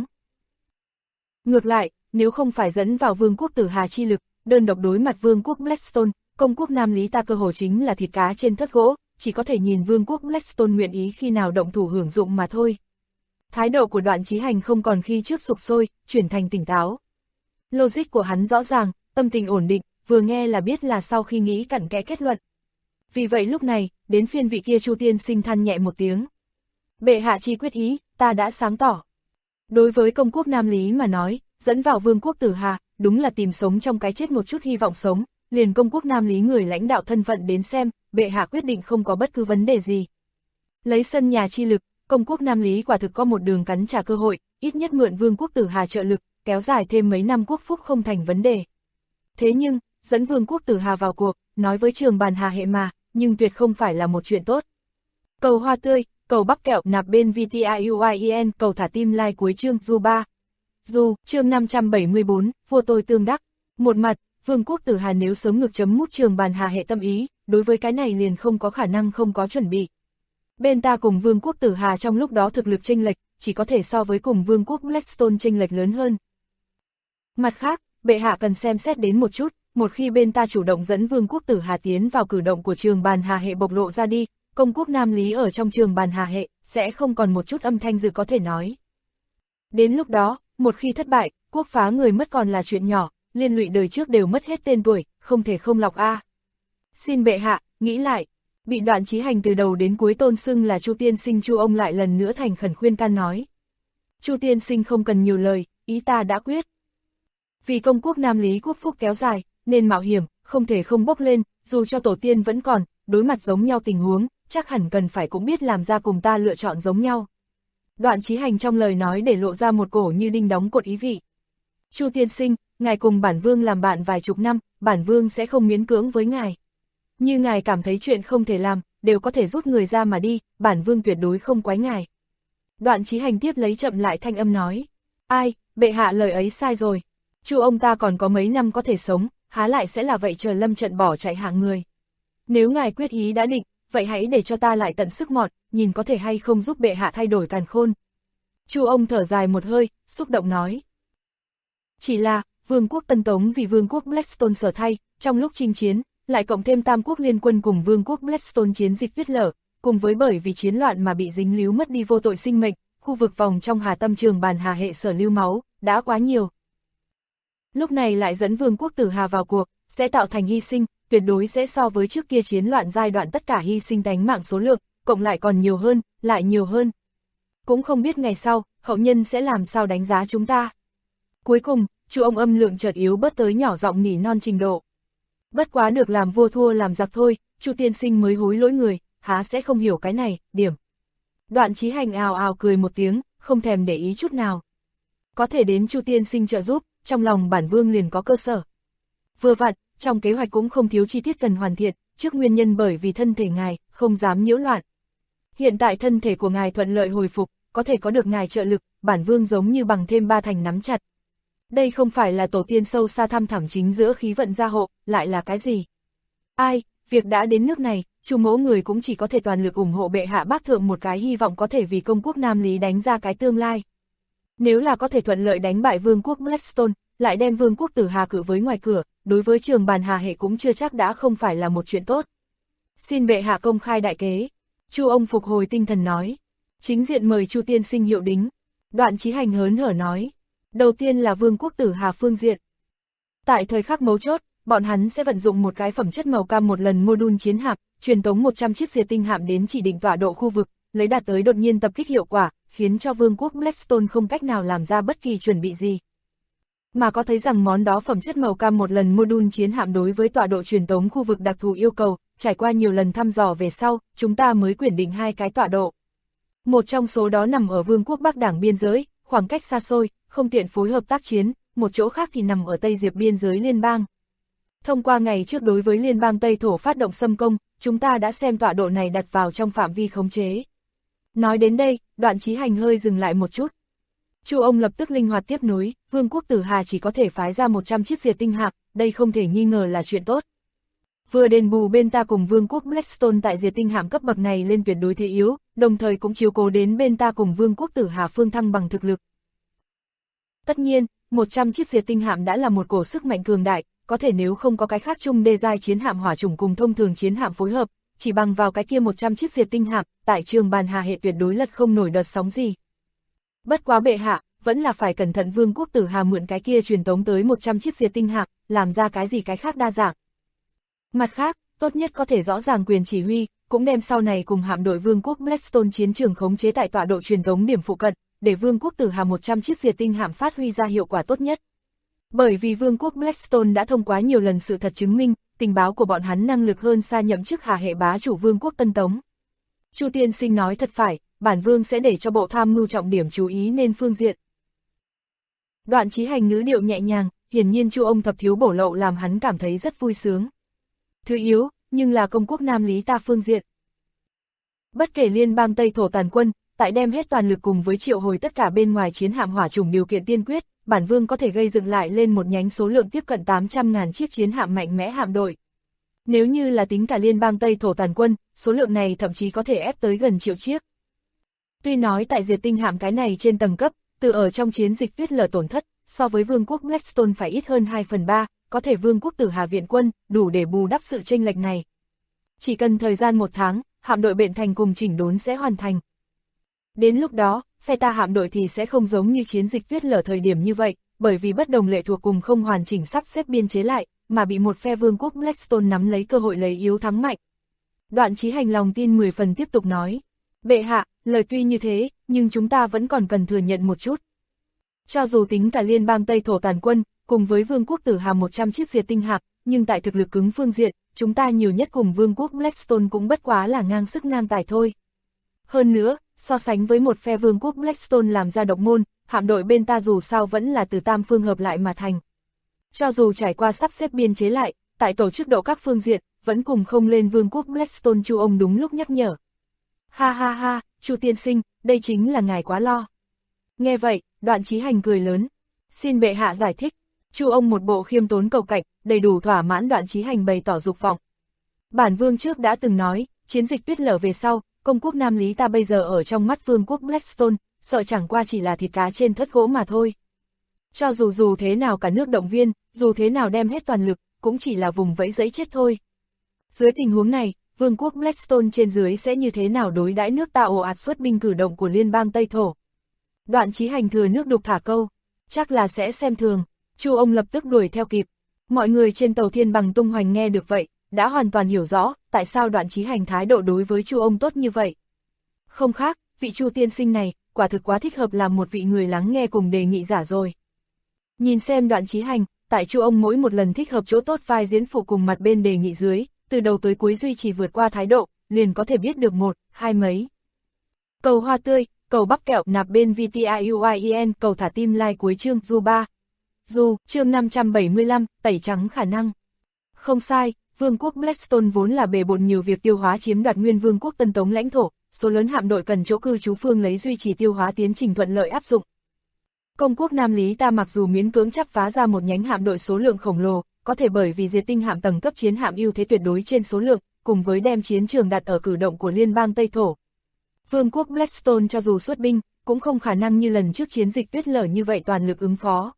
Ngược lại, nếu không phải dẫn vào vương quốc Tử Hà chi lực, đơn độc đối mặt vương quốc Blackstone, công quốc Nam Lý ta cơ hồ chính là thịt cá trên thớt gỗ, chỉ có thể nhìn vương quốc Blackstone nguyện ý khi nào động thủ hưởng dụng mà thôi. Thái độ của Đoạn Chí Hành không còn khi trước sục sôi, chuyển thành tỉnh táo. Logic của hắn rõ ràng, tâm tình ổn định, vừa nghe là biết là sau khi nghĩ cặn kẽ kết luận. Vì vậy lúc này, đến phiên vị kia Chu tiên sinh than nhẹ một tiếng. Bệ hạ chi quyết ý, ta đã sáng tỏ. Đối với công quốc Nam Lý mà nói, dẫn vào vương quốc Tử Hà, đúng là tìm sống trong cái chết một chút hy vọng sống, liền công quốc Nam Lý người lãnh đạo thân phận đến xem, bệ hạ quyết định không có bất cứ vấn đề gì. Lấy sân nhà chi lực, công quốc Nam Lý quả thực có một đường cắn trả cơ hội, ít nhất mượn vương quốc Tử Hà trợ lực, kéo dài thêm mấy năm quốc phúc không thành vấn đề. Thế nhưng, dẫn vương quốc Tử Hà vào cuộc, nói với Trường Bàn Hà hệ mà, nhưng tuyệt không phải là một chuyện tốt. Cầu hoa tươi, cầu bắp kẹo nạp bên VTIUIEN, cầu thả tim like cuối chương du 3. Chương 574, vua tôi tương đắc. Một mặt, vương quốc Tử Hà nếu sớm ngược chấm mút Trường Bàn Hà hệ tâm ý, đối với cái này liền không có khả năng không có chuẩn bị. Bên ta cùng vương quốc Tử Hà trong lúc đó thực lực chênh lệch, chỉ có thể so với cùng vương quốc Blackstone chênh lệch lớn hơn. Mặt khác, bệ hạ cần xem xét đến một chút, một khi bên ta chủ động dẫn vương quốc Tử Hà tiến vào cử động của Trường Bàn Hà hệ bộc lộ ra đi, công quốc Nam Lý ở trong Trường Bàn Hà hệ, sẽ không còn một chút âm thanh dự có thể nói. Đến lúc đó, một khi thất bại, quốc phá người mất còn là chuyện nhỏ, liên lụy đời trước đều mất hết tên tuổi, không thể không lọc a. Xin bệ hạ, nghĩ lại. Bị Đoạn Chí Hành từ đầu đến cuối tôn xưng là Chu tiên sinh Chu ông lại lần nữa thành khẩn khuyên can nói. Chu tiên sinh không cần nhiều lời, ý ta đã quyết. Vì công quốc Nam Lý quốc phúc kéo dài, nên mạo hiểm, không thể không bốc lên, dù cho tổ tiên vẫn còn, đối mặt giống nhau tình huống, chắc hẳn cần phải cũng biết làm ra cùng ta lựa chọn giống nhau. Đoạn Chí Hành trong lời nói để lộ ra một cổ như đinh đóng cột ý vị. Chu tiên sinh, ngài cùng bản vương làm bạn vài chục năm, bản vương sẽ không miễn cưỡng với ngài. Như ngài cảm thấy chuyện không thể làm, đều có thể rút người ra mà đi, bản vương tuyệt đối không quái ngài. Đoạn Chí Hành tiếp lấy chậm lại thanh âm nói. Ai, bệ hạ lời ấy sai rồi. Chu ông ta còn có mấy năm có thể sống, há lại sẽ là vậy chờ lâm trận bỏ chạy hạng người. Nếu ngài quyết ý đã định, vậy hãy để cho ta lại tận sức mọn, nhìn có thể hay không giúp bệ hạ thay đổi càn khôn. Chu ông thở dài một hơi, xúc động nói. Chỉ là, vương quốc Tân Tống vì vương quốc Blackstone sở thay, trong lúc chinh chiến, lại cộng thêm tam quốc liên quân cùng vương quốc Blackstone chiến dịch tuyết lở, cùng với bởi vì chiến loạn mà bị dính líu mất đi vô tội sinh mệnh, khu vực vòng trong Hà Tâm Trường Bàn Hà hệ sở lưu máu, đã quá nhiều. Lúc này lại dẫn vương quốc Tử Hà vào cuộc, sẽ tạo thành hy sinh, tuyệt đối sẽ so với trước kia chiến loạn giai đoạn tất cả hy sinh tánh mạng số lượng, cộng lại còn nhiều hơn, lại nhiều hơn. Cũng không biết ngày sau, hậu nhân sẽ làm sao đánh giá chúng ta. Cuối cùng, Chu ông âm lượng chợt yếu bớt tới nhỏ giọng nỉ non trình độ. Bất quá được làm vua thua làm giặc thôi, Chu tiên sinh mới hối lỗi người, há sẽ không hiểu cái này, điểm. Đoạn Chí Hành ào ào cười một tiếng, không thèm để ý chút nào. Có thể đến Chu tiên sinh trợ giúp, trong lòng bản vương liền có cơ sở. Vừa vặn, trong kế hoạch cũng không thiếu chi tiết cần hoàn thiện, trước nguyên nhân bởi vì thân thể ngài, không dám nhiễu loạn. Hiện tại thân thể của ngài thuận lợi hồi phục, có thể có được ngài trợ lực, bản vương giống như bằng thêm ba thành nắm chặt. Đây không phải là tổ tiên sâu xa thăm thẳm chính giữa khí vận gia hộ, lại là cái gì? Ai, việc đã đến nước này, Chu mẫu người cũng chỉ có thể toàn lực ủng hộ bệ hạ bác thượng một cái hy vọng có thể vì công quốc Nam Lý đánh ra cái tương lai. Nếu là có thể thuận lợi đánh bại vương quốc Blackstone, lại đem vương quốc Tử Hà cử với ngoài cửa, đối với Trường Bàn Hà hệ cũng chưa chắc đã không phải là một chuyện tốt. Xin bệ hạ công khai đại kế. Chu ông phục hồi tinh thần nói. Chính diện mời Chu tiên sinh hiệu đính. Đoạn Chí Hành hớn hở nói. Đầu tiên là vương quốc Tử Hà phương diện. Tại thời khắc mấu chốt, bọn hắn sẽ vận dụng một cái phẩm chất màu cam một lần mô-đun chiến hạm, truyền tống 100 chiếc diệt tinh hạm đến chỉ định tọa độ khu vực, lấy đạt tới đột nhiên tập kích hiệu quả, khiến cho vương quốc Blackstone không cách nào làm ra bất kỳ chuẩn bị gì. Mà có thấy rằng món đó phẩm chất màu cam một lần mô-đun chiến hạm đối với tọa độ truyền tống khu vực đặc thù yêu cầu, trải qua nhiều lần thăm dò về sau, chúng ta mới quyết định hai cái tọa độ. Một trong số đó nằm ở vương quốc Bắc Đảng biên giới, khoảng cách xa xôi, không tiện phối hợp tác chiến, một chỗ khác thì nằm ở Tây Diệp biên giới liên bang. Thông qua ngày trước đối với liên bang Tây Thổ phát động xâm công, chúng ta đã xem tọa độ này đặt vào trong phạm vi khống chế. Nói đến đây, Đoạn Chí Hành hơi dừng lại một chút. Chu ông lập tức linh hoạt tiếp nối, vương quốc Tử Hà chỉ có thể phái ra 100 chiếc diệt tinh hạm, đây không thể nghi ngờ là chuyện tốt. Vừa đền bù bên ta cùng vương quốc Blackstone tại diệt tinh hạm cấp bậc này lên tuyệt đối thế yếu, đồng thời cũng chiếu cố đến bên ta cùng vương quốc Tử Hà phương thăng bằng thực lực. Tất nhiên, 100 chiếc diệt tinh hạm đã là một cổ sức mạnh cường đại, có thể nếu không có cái khác chung đê giai chiến hạm hỏa chủng cùng thông thường chiến hạm phối hợp, chỉ bằng vào cái kia 100 chiếc diệt tinh hạm, tại Trường Bàn Hà hệ tuyệt đối lật không nổi đợt sóng gì. Bất quá bệ hạ, vẫn là phải cẩn thận Vương quốc Tử Hà mượn cái kia truyền tống tới 100 chiếc diệt tinh hạm, làm ra cái gì cái khác đa dạng. Mặt khác, tốt nhất có thể rõ ràng quyền chỉ huy, cũng đem sau này cùng hạm đội Vương quốc Blackstone chiến trường khống chế tại tọa độ truyền tống điểm phụ cận, để Vương quốc Tử Hà 100 chiếc diệt tinh hạm phát huy ra hiệu quả tốt nhất. Bởi vì Vương quốc Blackstone đã thông qua nhiều lần sự thật chứng minh, tình báo của bọn hắn năng lực hơn xa nhậm chức Hà hệ bá chủ Vương quốc Tân Tống. Chu tiên sinh nói thật phải, bản vương sẽ để cho bộ tham mưu trọng điểm chú ý nên phương diện. Đoạn Chí Hành ngữ điệu nhẹ nhàng, hiển nhiên Chu ông thập thiếu bổ lậu làm hắn cảm thấy rất vui sướng. Thứ yếu, nhưng là công quốc Nam Lý ta phương diện. Bất kể liên bang Tây Thổ tàn quân, tại đem hết toàn lực cùng với triệu hồi tất cả bên ngoài chiến hạm hỏa chủng điều kiện tiên quyết, bản vương có thể gây dựng lại lên một nhánh số lượng tiếp cận 800.000 chiếc chiến hạm mạnh mẽ hạm đội. Nếu như là tính cả liên bang Tây Thổ tàn quân, số lượng này thậm chí có thể ép tới gần triệu chiếc. Tuy nói tại diệt tinh hạm cái này trên tầng cấp, từ ở trong chiến dịch tuyết lở tổn thất, so với Vương quốc Blackstone phải ít hơn 2/3, có thể Vương quốc Tử Hà viện quân, đủ để bù đắp sự chênh lệch này. Chỉ cần thời gian 1 tháng, hạm đội bện thành cùng chỉnh đốn sẽ hoàn thành. Đến lúc đó, phe ta hạm đội thì sẽ không giống như chiến dịch tuyết lở thời điểm như vậy, bởi vì bất đồng lệ thuộc cùng không hoàn chỉnh sắp xếp biên chế lại, mà bị một phe Vương quốc Blackstone nắm lấy cơ hội lấy yếu thắng mạnh. Đoạn Chí Hành lòng tin 10 phần tiếp tục nói, bệ hạ, lời tuy như thế, nhưng chúng ta vẫn còn cần thừa nhận một chút. Cho dù tính cả liên bang Tây Thổ tàn quân, cùng với Vương quốc Tử Hà 100 chiếc diệt tinh hạm, nhưng tại thực lực cứng phương diện, chúng ta nhiều nhất cùng Vương quốc Blackstone cũng bất quá là ngang sức ngang tài thôi. Hơn nữa, so sánh với một phe Vương quốc Blackstone làm ra độc môn, hạm đội bên ta dù sao vẫn là từ tam phương hợp lại mà thành. Cho dù trải qua sắp xếp biên chế lại, tại tổ chức độ các phương diện, vẫn cùng không lên Vương quốc Blackstone. Chu ông đúng lúc nhắc nhở. Ha ha ha, Chu tiên sinh, đây chính là ngài quá lo. Nghe vậy, Đoạn Chí Hành cười lớn. Xin bệ hạ giải thích. Chu ông một bộ khiêm tốn cầu cạnh, đầy đủ thỏa mãn. Đoạn Chí Hành bày tỏ dục vọng. Bản vương trước đã từng nói, chiến dịch tuyết lở về sau, công quốc Nam Lý ta bây giờ ở trong mắt Vương quốc Blackstone, sợ chẳng qua chỉ là thịt cá trên thớt gỗ mà thôi. Cho dù thế nào cả nước động viên, dù thế nào đem hết toàn lực, cũng chỉ là vùng vẫy giấy chết thôi. Dưới tình huống này, Vương quốc Blackstone trên dưới sẽ như thế nào đối đãi nước ta ồ ạt xuất binh cử động của liên bang Tây Thổ? Đoạn Chí Hành thừa nước đục thả câu, chắc là sẽ xem thường. Chu ông lập tức đuổi theo kịp. Mọi người trên tàu Thiên Bằng tung hoành nghe được vậy, đã hoàn toàn hiểu rõ tại sao Đoạn Chí Hành thái độ đối với Chu ông tốt như vậy. Không khác, vị Chu tiên sinh này, quả thực quá thích hợp làm một vị người lắng nghe cùng đề nghị giả rồi. Nhìn xem Đoạn Chí Hành, tại Chu ông mỗi một lần thích hợp chỗ tốt vai diễn phụ cùng mặt bên đề nghị dưới, từ đầu tới cuối duy trì vượt qua thái độ, liền có thể biết được 1, 2 mấy. Cầu hoa tươi, cầu bắp kẹo nạp bên VTIUIEN, cầu thả tim like cuối chương du 3. Du, chương 575, tẩy trắng khả năng. Không sai, Vương quốc Blackstone vốn là bề bộn nhiều việc tiêu hóa chiếm đoạt nguyên Vương quốc Tân Tống lãnh thổ, số lớn hạm đội cần chỗ cư trú phương lấy duy trì tiêu hóa tiến trình thuận lợi áp dụng. Công quốc Nam Lý ta mặc dù miễn cưỡng chắp phá ra một nhánh hạm đội số lượng khổng lồ, có thể bởi vì diệt tinh hạm tầng cấp chiến hạm ưu thế tuyệt đối trên số lượng, cùng với đem chiến trường đặt ở cử động của liên bang Tây Thổ. Vương quốc Blackstone cho dù xuất binh, cũng không khả năng như lần trước chiến dịch tuyết lở như vậy toàn lực ứng phó.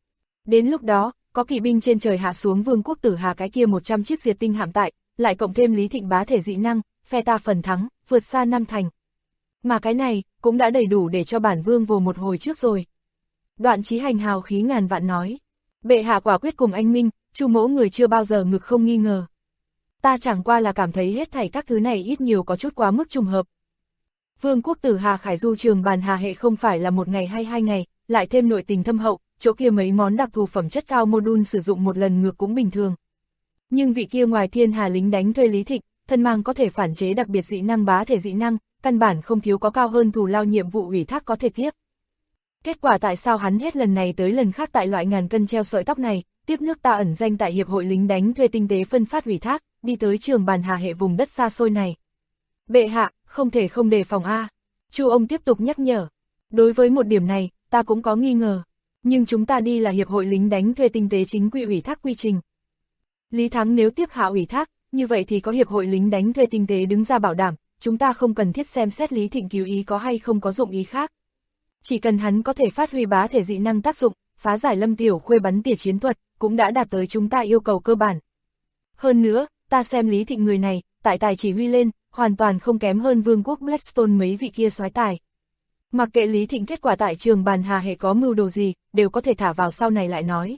Đến lúc đó, có kỵ binh trên trời hạ xuống Vương quốc Tử Hà cái kia 100 chiếc diệt tinh hạm tại, lại cộng thêm Lý Thịnh bá thể dị năng, phe ta phần thắng, vượt xa Nam Thành. Mà cái này, cũng đã đầy đủ để cho bản vương vồ một hồi trước rồi. Đoạn Chí Hành hào khí ngàn vạn nói. Bệ hạ quả quyết cùng anh minh, Chu mỗ người chưa bao giờ ngực không nghi ngờ. Ta chẳng qua là cảm thấy hết thảy các thứ này ít nhiều có chút quá mức trùng hợp. Vương quốc Tử Hà khải du trường bàn Hà hệ không phải là 1 ngày hay 2 ngày, lại thêm nội tình thâm hậu, chỗ kia mấy món đặc thù phẩm chất cao module sử dụng một lần ngược cũng bình thường. Nhưng vị kia ngoài Thiên Hà lính đánh thuê Lý Thịnh, thân mang có thể phản chế đặc biệt dị năng bá thể dị năng, căn bản không thiếu có cao hơn thù lao nhiệm vụ ủy thác có thể tiếp. Kết quả tại sao hắn hết lần này tới lần khác tại loại ngàn cân treo sợi tóc này, tiếp nước ta ẩn danh tại hiệp hội lính đánh thuê tinh tế phân phát ủy thác, đi tới trường bàn Hà hệ vùng đất xa xôi này. Bệ hạ, không thể không đề phòng a. Chu ông tiếp tục nhắc nhở. Đối với một điểm này, ta cũng có nghi ngờ. Nhưng chúng ta đi là hiệp hội lính đánh thuê tinh tế chính quy ủy thác quy trình. Lý Thắng nếu tiếp hạ ủy thác, như vậy thì có hiệp hội lính đánh thuê tinh tế đứng ra bảo đảm, chúng ta không cần thiết xem xét Lý Thịnh cứu ý có hay không có dụng ý khác. Chỉ cần hắn có thể phát huy bá thể dị năng tác dụng, phá giải Lâm Tiểu Khuê bắn tỉa chiến thuật, cũng đã đạt tới chúng ta yêu cầu cơ bản. Hơn nữa, ta xem Lý Thịnh người này, tại tài chỉ huy lên, hoàn toàn không kém hơn Vương quốc Blackstone mấy vị kia soái tài. Mặc kệ Lý Thịnh kết quả tại trường bàn Hà Hệ có mưu đồ gì, đều có thể thả vào sau này lại nói.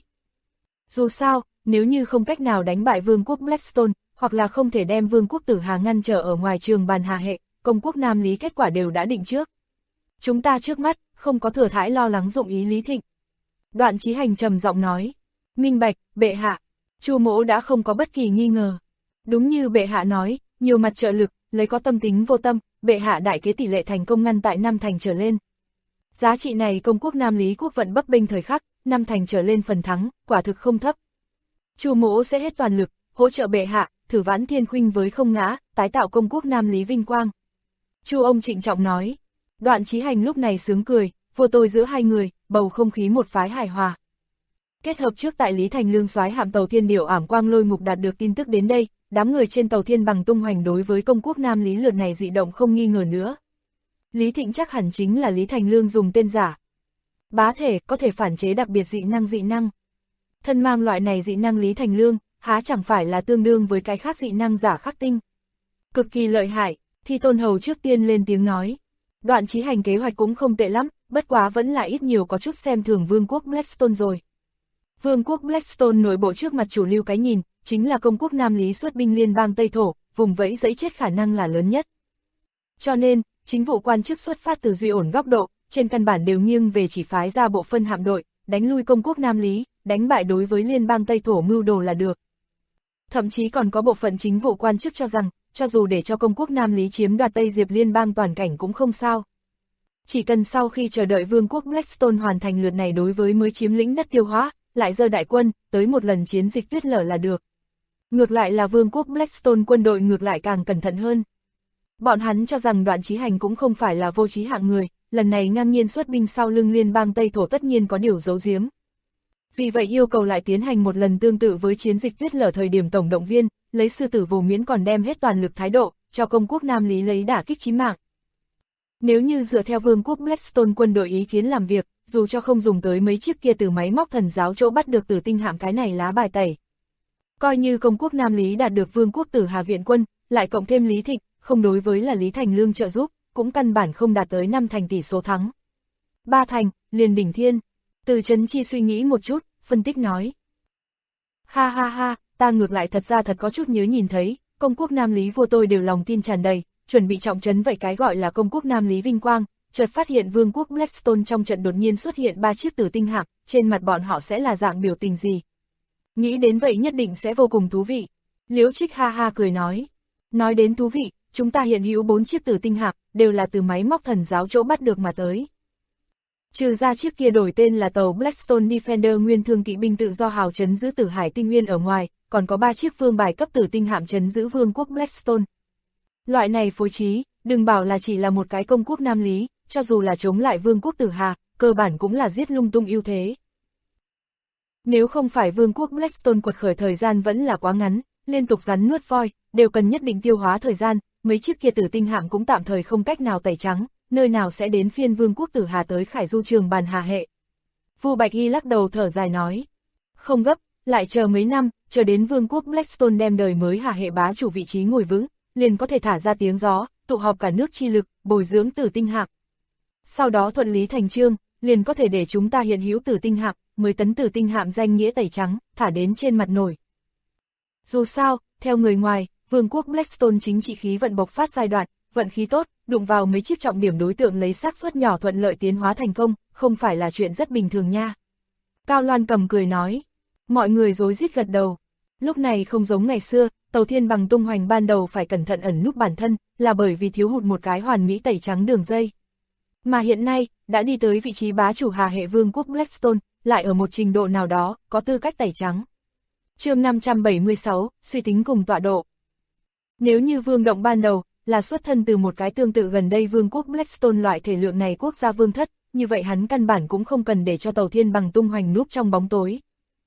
Dù sao, nếu như không cách nào đánh bại vương quốc Blackstone, hoặc là không thể đem vương quốc Tử Hà ngăn trở ở ngoài trường bàn Hà Hệ, công quốc Nam Lý kết quả đều đã định trước. Chúng ta trước mắt, không có thừa thãi lo lắng dụng ý Lý Thịnh. Đoạn Chí Hành trầm giọng nói. Minh bạch, bệ hạ. Chu Mỗ đã không có bất kỳ nghi ngờ. Đúng như bệ hạ nói, nhiều mặt trợ lực, lấy có tâm tính vô tâm, bệ hạ đại kế tỷ lệ thành công ngăn tại 5 thành trở lên. Giá trị này công quốc Nam Lý quốc vận bấp bênh thời khắc, 5 thành trở lên phần thắng, quả thực không thấp. Chu Mỗ sẽ hết toàn lực, hỗ trợ bệ hạ, thử vãn thiên khuynh với không ngã, tái tạo công quốc Nam Lý vinh quang. Chu ông trịnh trọng nói. Đoạn Chí Hành lúc này sướng cười, vô tôi giữa hai người, bầu không khí một phái hài hòa. Kết hợp trước tại Lý Thành Lương soái hạm tàu Thiên Điểu Ảm Quang Lôi Ngục đạt được tin tức đến đây, đám người trên tàu Thiên Bằng tung hoành đối với công quốc Nam Lý lượt này dị động không nghi ngờ nữa. Lý Thịnh chắc hẳn chính là Lý Thành Lương dùng tên giả. Bá thể có thể phản chế đặc biệt dị năng. Thân mang loại này dị năng Lý Thành Lương, há chẳng phải là tương đương với cái khác dị năng giả khắc tinh. Cực kỳ lợi hại, Thi Tôn Hầu trước tiên lên tiếng nói. Đoạn Chí Hành kế hoạch cũng không tệ lắm, bất quá vẫn là ít nhiều có chút xem thường vương quốc Blackstone rồi. Vương quốc Blackstone nội bộ trước mặt chủ lưu cái nhìn, chính là công quốc Nam Lý xuất binh liên bang Tây Thổ, vùng vẫy dẫy chết khả năng là lớn nhất. Cho nên, chính vụ quan chức xuất phát từ duy ổn góc độ, trên căn bản đều nghiêng về chỉ phái ra bộ phân hạm đội, đánh lui công quốc Nam Lý, đánh bại đối với liên bang Tây Thổ mưu đồ là được. Thậm chí còn có bộ phận chính vụ quan chức cho rằng, cho dù để cho công quốc Nam Lý chiếm đoạt Tây Diệp liên bang toàn cảnh cũng không sao. Chỉ cần sau khi chờ đợi vương quốc Blackstone hoàn thành lượt này đối với mới chiếm lĩnh đất Tiêu Hóa, lại dơ đại quân, tới một lần chiến dịch tuyết lở là được. Ngược lại là vương quốc Blackstone quân đội ngược lại càng cẩn thận hơn. Bọn hắn cho rằng Đoạn Chí Hành cũng không phải là vô trí hạng người, lần này ngang nhiên xuất binh sau lưng liên bang Tây Thổ tất nhiên có điều giấu giếm. Vì vậy yêu cầu lại tiến hành một lần tương tự với chiến dịch tuyết lở thời điểm tổng động viên, lấy sư tử vô miễn còn đem hết toàn lực thái độ, cho công quốc Nam Lý lấy đả kích chí mạng. Nếu như dựa theo vương quốc Blackstone quân đội ý kiến làm việc, dù cho không dùng tới mấy chiếc kia từ máy móc thần giáo chỗ bắt được Tử Tinh hạm cái này lá bài tẩy. Coi như công quốc Nam Lý đạt được vương quốc Tử Hà viện quân, lại cộng thêm Lý Thịnh, không đối với là Lý Thành Lương trợ giúp, cũng căn bản không đạt tới 5 thành tỷ số thắng. 3 thành, liền đỉnh thiên. Từ Trấn Chi suy nghĩ một chút, phân tích nói. Ha ha ha, ta ngược lại thật ra thật có chút nhớ nhìn thấy, công quốc Nam Lý vua tôi đều lòng tin tràn đầy, chuẩn bị trọng trấn vậy cái gọi là công quốc Nam Lý vinh quang, chợt phát hiện vương quốc Blackstone trong trận đột nhiên xuất hiện 3 chiếc Tử Tinh hạm, trên mặt bọn họ sẽ là dạng biểu tình gì. Nghĩ đến vậy nhất định sẽ vô cùng thú vị. Liễu Trích ha ha cười nói. Nói đến thú vị, chúng ta hiện hữu 4 chiếc Tử Tinh hạm, đều là từ máy móc thần giáo chỗ bắt được mà tới. Trừ ra chiếc kia đổi tên là tàu Blackstone Defender nguyên thương kỵ binh tự do hào trấn giữ Tử Hải Tinh Nguyên ở ngoài, còn có 3 chiếc vương bài cấp Tử Tinh hạm trấn giữ vương quốc Blackstone. Loại này phối trí, đừng bảo là chỉ là một cái công quốc Nam Lý, cho dù là chống lại vương quốc Tử Hà, cơ bản cũng là giết lung tung ưu thế. Nếu không phải vương quốc Blackstone quật khởi thời gian vẫn là quá ngắn, liên tục rắn nuốt voi, đều cần nhất định tiêu hóa thời gian, mấy chiếc kia Tử Tinh hạm cũng tạm thời không cách nào tẩy trắng, nơi nào sẽ đến phiên vương quốc Tử Hà tới khải du trường bàn Hà Hệ. Vu Bạch Y lắc đầu thở dài nói. Không gấp, lại chờ mấy năm, chờ đến vương quốc Blackstone đem đời mới Hà Hệ bá chủ vị trí ngồi vững, liền có thể thả ra tiếng gió, tụ họp cả nước chi lực, bồi dưỡng Tử Tinh hạm. Sau đó thuận lý thành chương, liền có thể để chúng ta hiện hữu Tử Tinh hạm, 10 tấn Tử Tinh hạm danh nghĩa tẩy trắng, thả đến trên mặt nổi. Dù sao, theo người ngoài, vương quốc Blackstone chính trị khí vận bộc phát giai đoạn, vận khí tốt, đụng vào mấy chiếc trọng điểm đối tượng lấy xác suất nhỏ thuận lợi tiến hóa thành công, không phải là chuyện rất bình thường nha. Cao Loan Cầm cười nói. Mọi người rối rít gật đầu. Lúc này không giống ngày xưa, tàu Thiên Bằng tung hoành ban đầu phải cẩn thận ẩn núp bản thân, là bởi vì thiếu hụt một cái hoàn mỹ tẩy trắng đường dây. Mà hiện nay, đã đi tới vị trí bá chủ Hà Hệ vương quốc Blackstone, lại ở một trình độ nào đó, có tư cách tẩy trắng. Chương 576, suy tính cùng tọa độ. Nếu như vương động ban đầu, là xuất thân từ một cái tương tự gần đây vương quốc Blackstone loại thể lượng này quốc gia vương thất, như vậy hắn căn bản cũng không cần để cho tàu Thiên Bằng tung hoành núp trong bóng tối.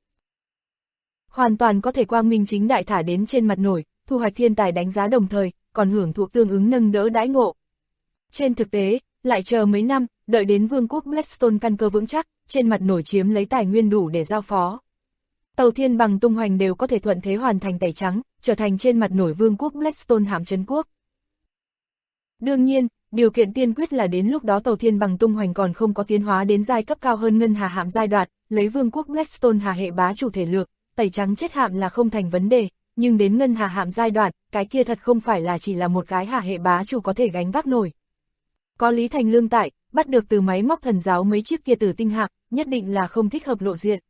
Hoàn toàn có thể quang minh chính đại thả đến trên mặt nổi, thu hoạch thiên tài đánh giá đồng thời, còn hưởng thụ tương ứng nâng đỡ đãi ngộ. Trên thực tế, lại chờ mấy năm, đợi đến vương quốc Blackstone căn cơ vững chắc, trên mặt nổi chiếm lấy tài nguyên đủ để giao phó. Tàu Thiên Bằng tung hoành đều có thể thuận thế hoàn thành tẩy trắng, trở thành trên mặt nổi vương quốc Blackstone hạm trấn quốc. Đương nhiên, điều kiện tiên quyết là đến lúc đó tàu thiên bằng tung hoành còn không có tiến hóa đến giai cấp cao hơn ngân hà hạm giai đoạn, lấy vương quốc Blackstone hà hệ bá chủ thể lược, tẩy trắng chết hạm là không thành vấn đề, nhưng đến ngân hà hạm giai đoạn, cái kia thật không phải là chỉ là một cái hà hệ bá chủ có thể gánh vác nổi. Có Lý Thành Lương tại, bắt được từ máy móc thần giáo mấy chiếc kia tử tinh hạm, nhất định là không thích hợp lộ diện.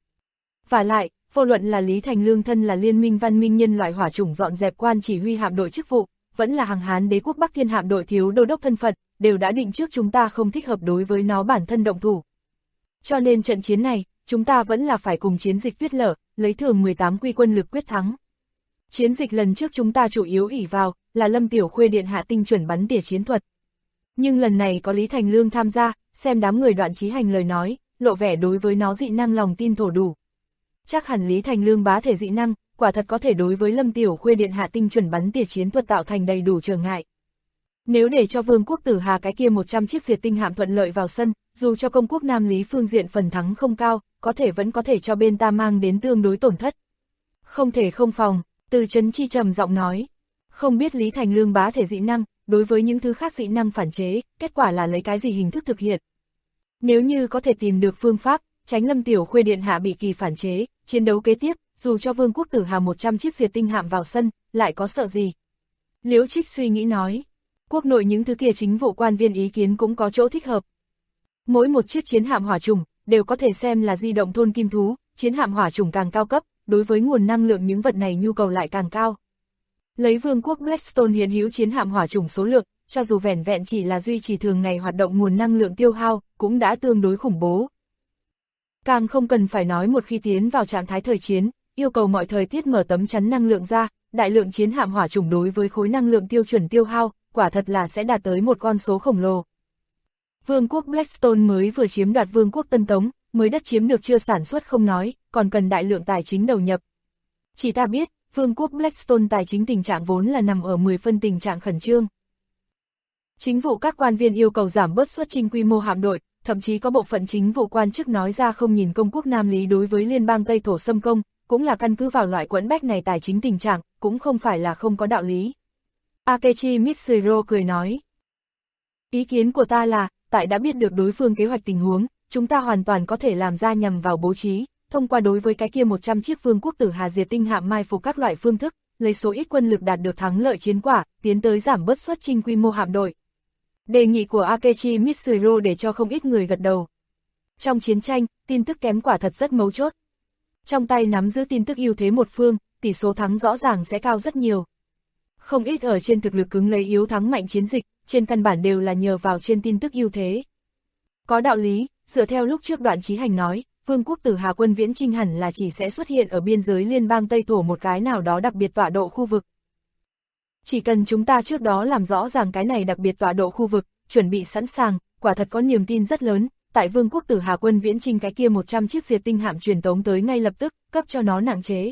Và lại, vô luận là Lý Thành Lương thân là liên minh văn minh nhân loại hỏa chủng dọn dẹp quan chỉ huy hạm đội chức vụ, vẫn là Hằng Hán đế quốc Bắc Thiên hạm đội thiếu đô đốc thân phận, đều đã định trước chúng ta không thích hợp đối với nó bản thân động thủ. Cho nên trận chiến này, chúng ta vẫn là phải cùng chiến dịch Tuyết Lở, lấy thường 18 quy quân lực quyết thắng. Chiến dịch lần trước chúng ta chủ yếu ỷ vào, là Lâm Tiểu Khuê điện hạ tinh chuẩn bắn tỉa chiến thuật. Nhưng lần này có Lý Thành Lương tham gia, xem đám người Đoạn Chí Hành lời nói, lộ vẻ đối với nó dị năng lòng tin thổ đủ. Chắc hẳn Lý Thành Lương bá thể dị năng, quả thật có thể đối với Lâm Tiểu Khuê điện hạ tinh chuẩn bắn tỉa chiến thuật tạo thành đầy đủ trở ngại. Nếu để cho Vương quốc Tử Hà cái kia 100 chiếc diệt tinh hạm thuận lợi vào sân, dù cho công quốc Nam Lý phương diện phần thắng không cao, vẫn có thể cho bên ta mang đến tương đối tổn thất. Không thể không phòng, Từ Chấn Chi trầm giọng nói. Không biết Lý Thành Lương bá thể dị năng, đối với những thứ khác dị năng phản chế, kết quả là lấy cái gì hình thức thực hiện. Nếu như có thể tìm được phương pháp, tránh Lâm Tiểu Khuê điện hạ bị kỳ phản chế, chiến đấu kế tiếp, dù cho Vương quốc Tử Hà 100 chiếc diệt tinh hạm vào sân, lại có sợ gì. Liễu Trích suy nghĩ nói. Quốc nội những thứ kia chính vụ quan viên ý kiến cũng có chỗ thích hợp. Mỗi một chiếc chiến hạm hỏa chủng đều có thể xem là di động thôn kim thú, chiến hạm hỏa chủng càng cao cấp, đối với nguồn năng lượng những vật này nhu cầu lại càng cao. Lấy Vương quốc Blackstone hiện hữu chiến hạm hỏa chủng số lượng, cho dù vẻn vẹn chỉ là duy trì thường ngày hoạt động nguồn năng lượng tiêu hao, cũng đã tương đối khủng bố. Càng không cần phải nói một khi tiến vào trạng thái thời chiến, yêu cầu mọi thời tiết mở tấm chắn năng lượng ra, đại lượng chiến hạm hỏa chủng đối với khối năng lượng tiêu chuẩn tiêu hao, quả thật là sẽ đạt tới một con số khổng lồ. Vương quốc Blackstone mới vừa chiếm đoạt Vương quốc Tân Tống, mới đất chiếm được chưa sản xuất không nói, còn cần đại lượng tài chính đầu nhập. Chỉ ta biết, Vương quốc Blackstone tài chính tình trạng vốn là nằm ở 10 phân tình trạng khẩn trương. Chính vụ các quan viên yêu cầu giảm bớt xuất chinh quy mô hạm đội, thậm chí có bộ phận chính vụ quan chức nói ra không nhìn công quốc Nam Lý đối với liên bang Tây Thổ xâm công, cũng là căn cứ vào loại quẫn bách này tài chính tình trạng, cũng không phải là không có đạo lý. Akechi Mitsuro cười nói. Ý kiến của ta là, tại đã biết được đối phương kế hoạch tình huống, chúng ta hoàn toàn có thể làm ra nhằm vào bố trí, thông qua đối với cái kia 100 chiếc Vương quốc Tử Hà diệt tinh hạm mai phục các loại phương thức, lấy số ít quân lực đạt được thắng lợi chiến quả, tiến tới giảm bớt xuất chinh quy mô hạm đội. Đề nghị của Akechi Mitsuro để cho không ít người gật đầu. Trong chiến tranh, tin tức kém quả thật rất mấu chốt. Trong tay nắm giữ tin tức ưu thế một phương, tỷ số thắng rõ ràng sẽ cao rất nhiều. Không ít ở trên thực lực cứng lấy yếu thắng mạnh chiến dịch, trên căn bản đều là nhờ vào trên tin tức ưu thế. Có đạo lý, dựa theo lúc trước Đoạn Chí Hành nói, Vương quốc Tử Hà quân viễn chinh hẳn là chỉ sẽ xuất hiện ở biên giới liên bang Tây Thổ một cái nào đó đặc biệt tọa độ khu vực. Chỉ cần chúng ta trước đó làm rõ ràng cái này đặc biệt tọa độ khu vực, chuẩn bị sẵn sàng, quả thật có niềm tin rất lớn, tại Vương quốc Tử Hà quân viễn chinh cái kia 100 chiếc diệt tinh hạm truyền tống tới ngay lập tức, cấp cho nó nặng chế.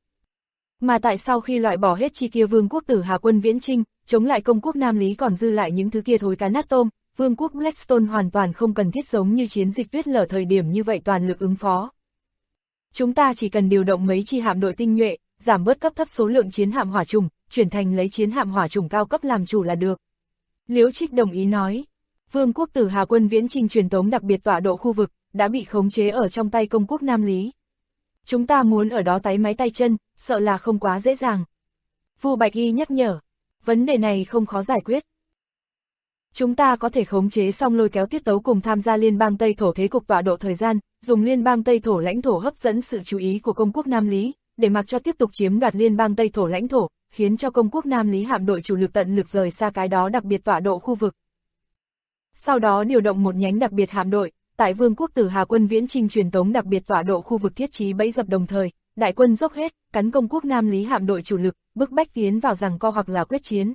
Mà tại sau khi loại bỏ hết chi kia Vương quốc Tử Hà quân viễn chinh, chống lại công quốc Nam Lý còn dư lại những thứ kia thối cá nát tôm, Vương quốc Blackstone hoàn toàn không cần thiết giống như chiến dịch Tuyết Lở thời điểm như vậy toàn lực ứng phó. Chúng ta chỉ cần điều động mấy chi hạm đội tinh nhuệ, giảm bớt cấp thấp số lượng chiến hạm hỏa chủng, chuyển thành lấy chiến hạm hỏa chủng cao cấp làm chủ là được. Liễu Trích đồng ý nói, Vương quốc Tử Hà quân viễn chinh truyền tống đặc biệt tọa độ khu vực, đã bị khống chế ở trong tay công quốc Nam Lý. Chúng ta muốn ở đó táy máy tay chân, sợ là không quá dễ dàng. Vu Bạch Y nhắc nhở, vấn đề này không khó giải quyết. Chúng ta có thể khống chế xong lôi kéo tiết tấu cùng tham gia liên bang Tây Thổ thế cục tọa độ thời gian, dùng liên bang Tây Thổ lãnh thổ hấp dẫn sự chú ý của công quốc Nam Lý, để mặc cho tiếp tục chiếm đoạt liên bang Tây Thổ lãnh thổ, khiến cho công quốc Nam Lý hạm đội chủ lực tận lực rời xa cái đó đặc biệt tọa độ khu vực. Sau đó điều động một nhánh đặc biệt hạm đội, tại Vương quốc Tử Hà quân viễn chinh truyền tống đặc biệt tọa độ khu vực thiết trí bẫy dập đồng thời, đại quân dốc hết, cắn công quốc Nam Lý hạm đội chủ lực, bức bách tiến vào giằng co hoặc là quyết chiến.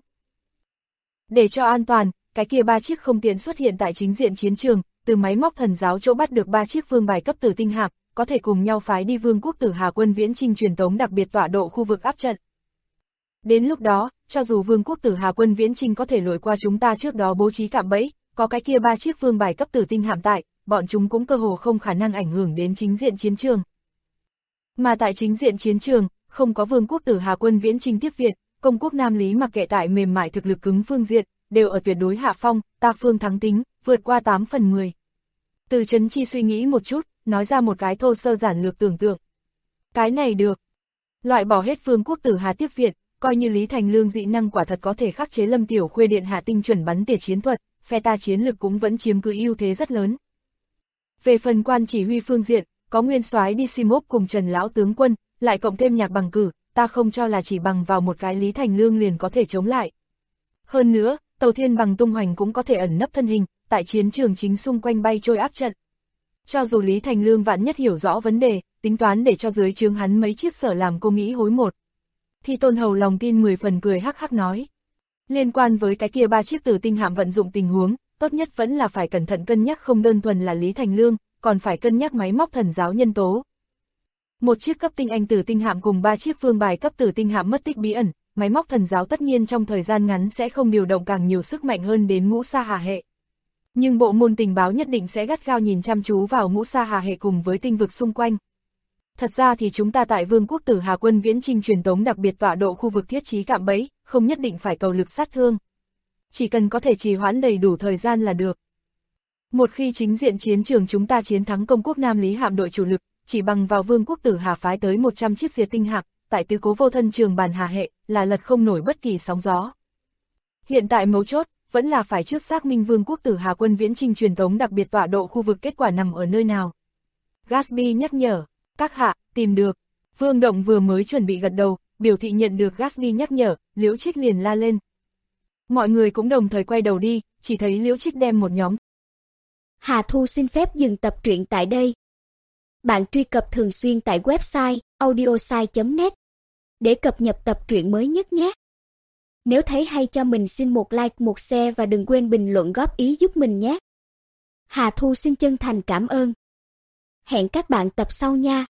Để cho an toàn, cái kia 3 chiếc không tiện xuất hiện tại chính diện chiến trường, từ máy móc thần giáo chỗ bắt được 3 chiếc vương bài cấp tử tinh hạm, có thể cùng nhau phái đi Vương quốc Tử Hà quân viễn chinh truyền tống đặc biệt tọa độ khu vực áp trận. Đến lúc đó, cho dù Vương quốc Tử Hà quân viễn chinh có thể lội qua chúng ta trước đó bố trí cạm bẫy, có cái kia 3 chiếc vương bài cấp tử tinh hạm tại, bọn chúng cũng cơ hồ không khả năng ảnh hưởng đến chính diện chiến trường. Mà tại chính diện chiến trường, không có Vương quốc Tử Hà quân viễn chinh tiếp viện, công quốc Nam Lý mặc kệ tại mềm mại thực lực cứng phương diện, đều ở tuyệt đối hạ phong, ta phương thắng tính, vượt qua 8 phần 10. Từ Chấn Chi suy nghĩ một chút, nói ra một cái thô sơ giản lược tưởng tượng. Cái này được. Loại bỏ hết Vương quốc Tử Hà tiếp viện, coi như Lý Thành Lương dị năng quả thật có thể khắc chế Lâm Tiểu Khuê điện hạ tinh chuẩn bắn tỉa chiến thuật, phe ta chiến lực cũng vẫn chiếm cứ ưu thế rất lớn. Về phần quan chỉ huy phương diện, có nguyên soái Dysimov cùng Trần lão tướng quân, lại cộng thêm Nhạc Bằng Cử, ta không cho là chỉ bằng vào một cái Lý Thành Lương liền có thể chống lại. Hơn nữa, Tàu Thiên Bằng tung hoành cũng có thể ẩn nấp thân hình, tại chiến trường chính xung quanh bay trôi áp trận. Cho dù Lý Thành Lương vạn nhất hiểu rõ vấn đề, tính toán để cho dưới trướng hắn mấy chiếc sở làm cô nghĩ hối một. Thì Tôn Hầu lòng tin 10 phần cười hắc hắc nói. Liên quan với cái kia 3 chiếc Tử Tinh hạm vận dụng tình huống, tốt nhất vẫn là phải cẩn thận cân nhắc, không đơn thuần là Lý Thành Lương, còn phải cân nhắc máy móc thần giáo nhân tố. Một chiếc cấp tinh anh Tử Tinh hạm cùng 3 chiếc vương bài cấp Tử Tinh hạm mất tích bí ẩn, máy móc thần giáo tất nhiên trong thời gian ngắn sẽ không điều động càng nhiều sức mạnh hơn đến Ngũ Sa Hà hệ. Nhưng bộ môn tình báo nhất định sẽ gắt gao nhìn chăm chú vào Ngũ Sa Hà hệ cùng với tinh vực xung quanh. Thật ra thì chúng ta tại Vương quốc Tử Hà quân viễn chinh truyền tống đặc biệt tọa độ khu vực thiết trí cạm bẫy, không nhất định phải cầu lực sát thương. Chỉ cần có thể trì hoãn đầy đủ thời gian là được. Một khi chính diện chiến trường chúng ta chiến thắng công quốc Nam Lý hạm đội chủ lực, chỉ bằng vào Vương quốc Tử Hà phái tới 100 chiếc diệt tinh hạm, tại tứ cố vô thân trường bàn Hà hệ, là lật không nổi bất kỳ sóng gió. Hiện tại mấu chốt, vẫn là phải trước xác minh Vương quốc Tử Hà quân viễn chinh truyền tống đặc biệt tọa độ khu vực kết quả nằm ở nơi nào. Gatsby nhắc nhở, các hạ, tìm được. Vương Động vừa mới chuẩn bị gật đầu, biểu thị nhận được Gatsby nhắc nhở, Liễu Trích liền la lên. Mọi người cũng đồng thời quay đầu đi, chỉ thấy Liễu Trích đem một nhóm. Hà Thu xin phép dừng tập truyện tại đây. Bạn truy cập thường xuyên tại website audiosai.net để cập nhật tập truyện mới nhất nhé. Nếu thấy hay cho mình xin một like, một share và đừng quên bình luận góp ý giúp mình nhé. Hà Thu xin chân thành cảm ơn. Hẹn các bạn tập sau nha.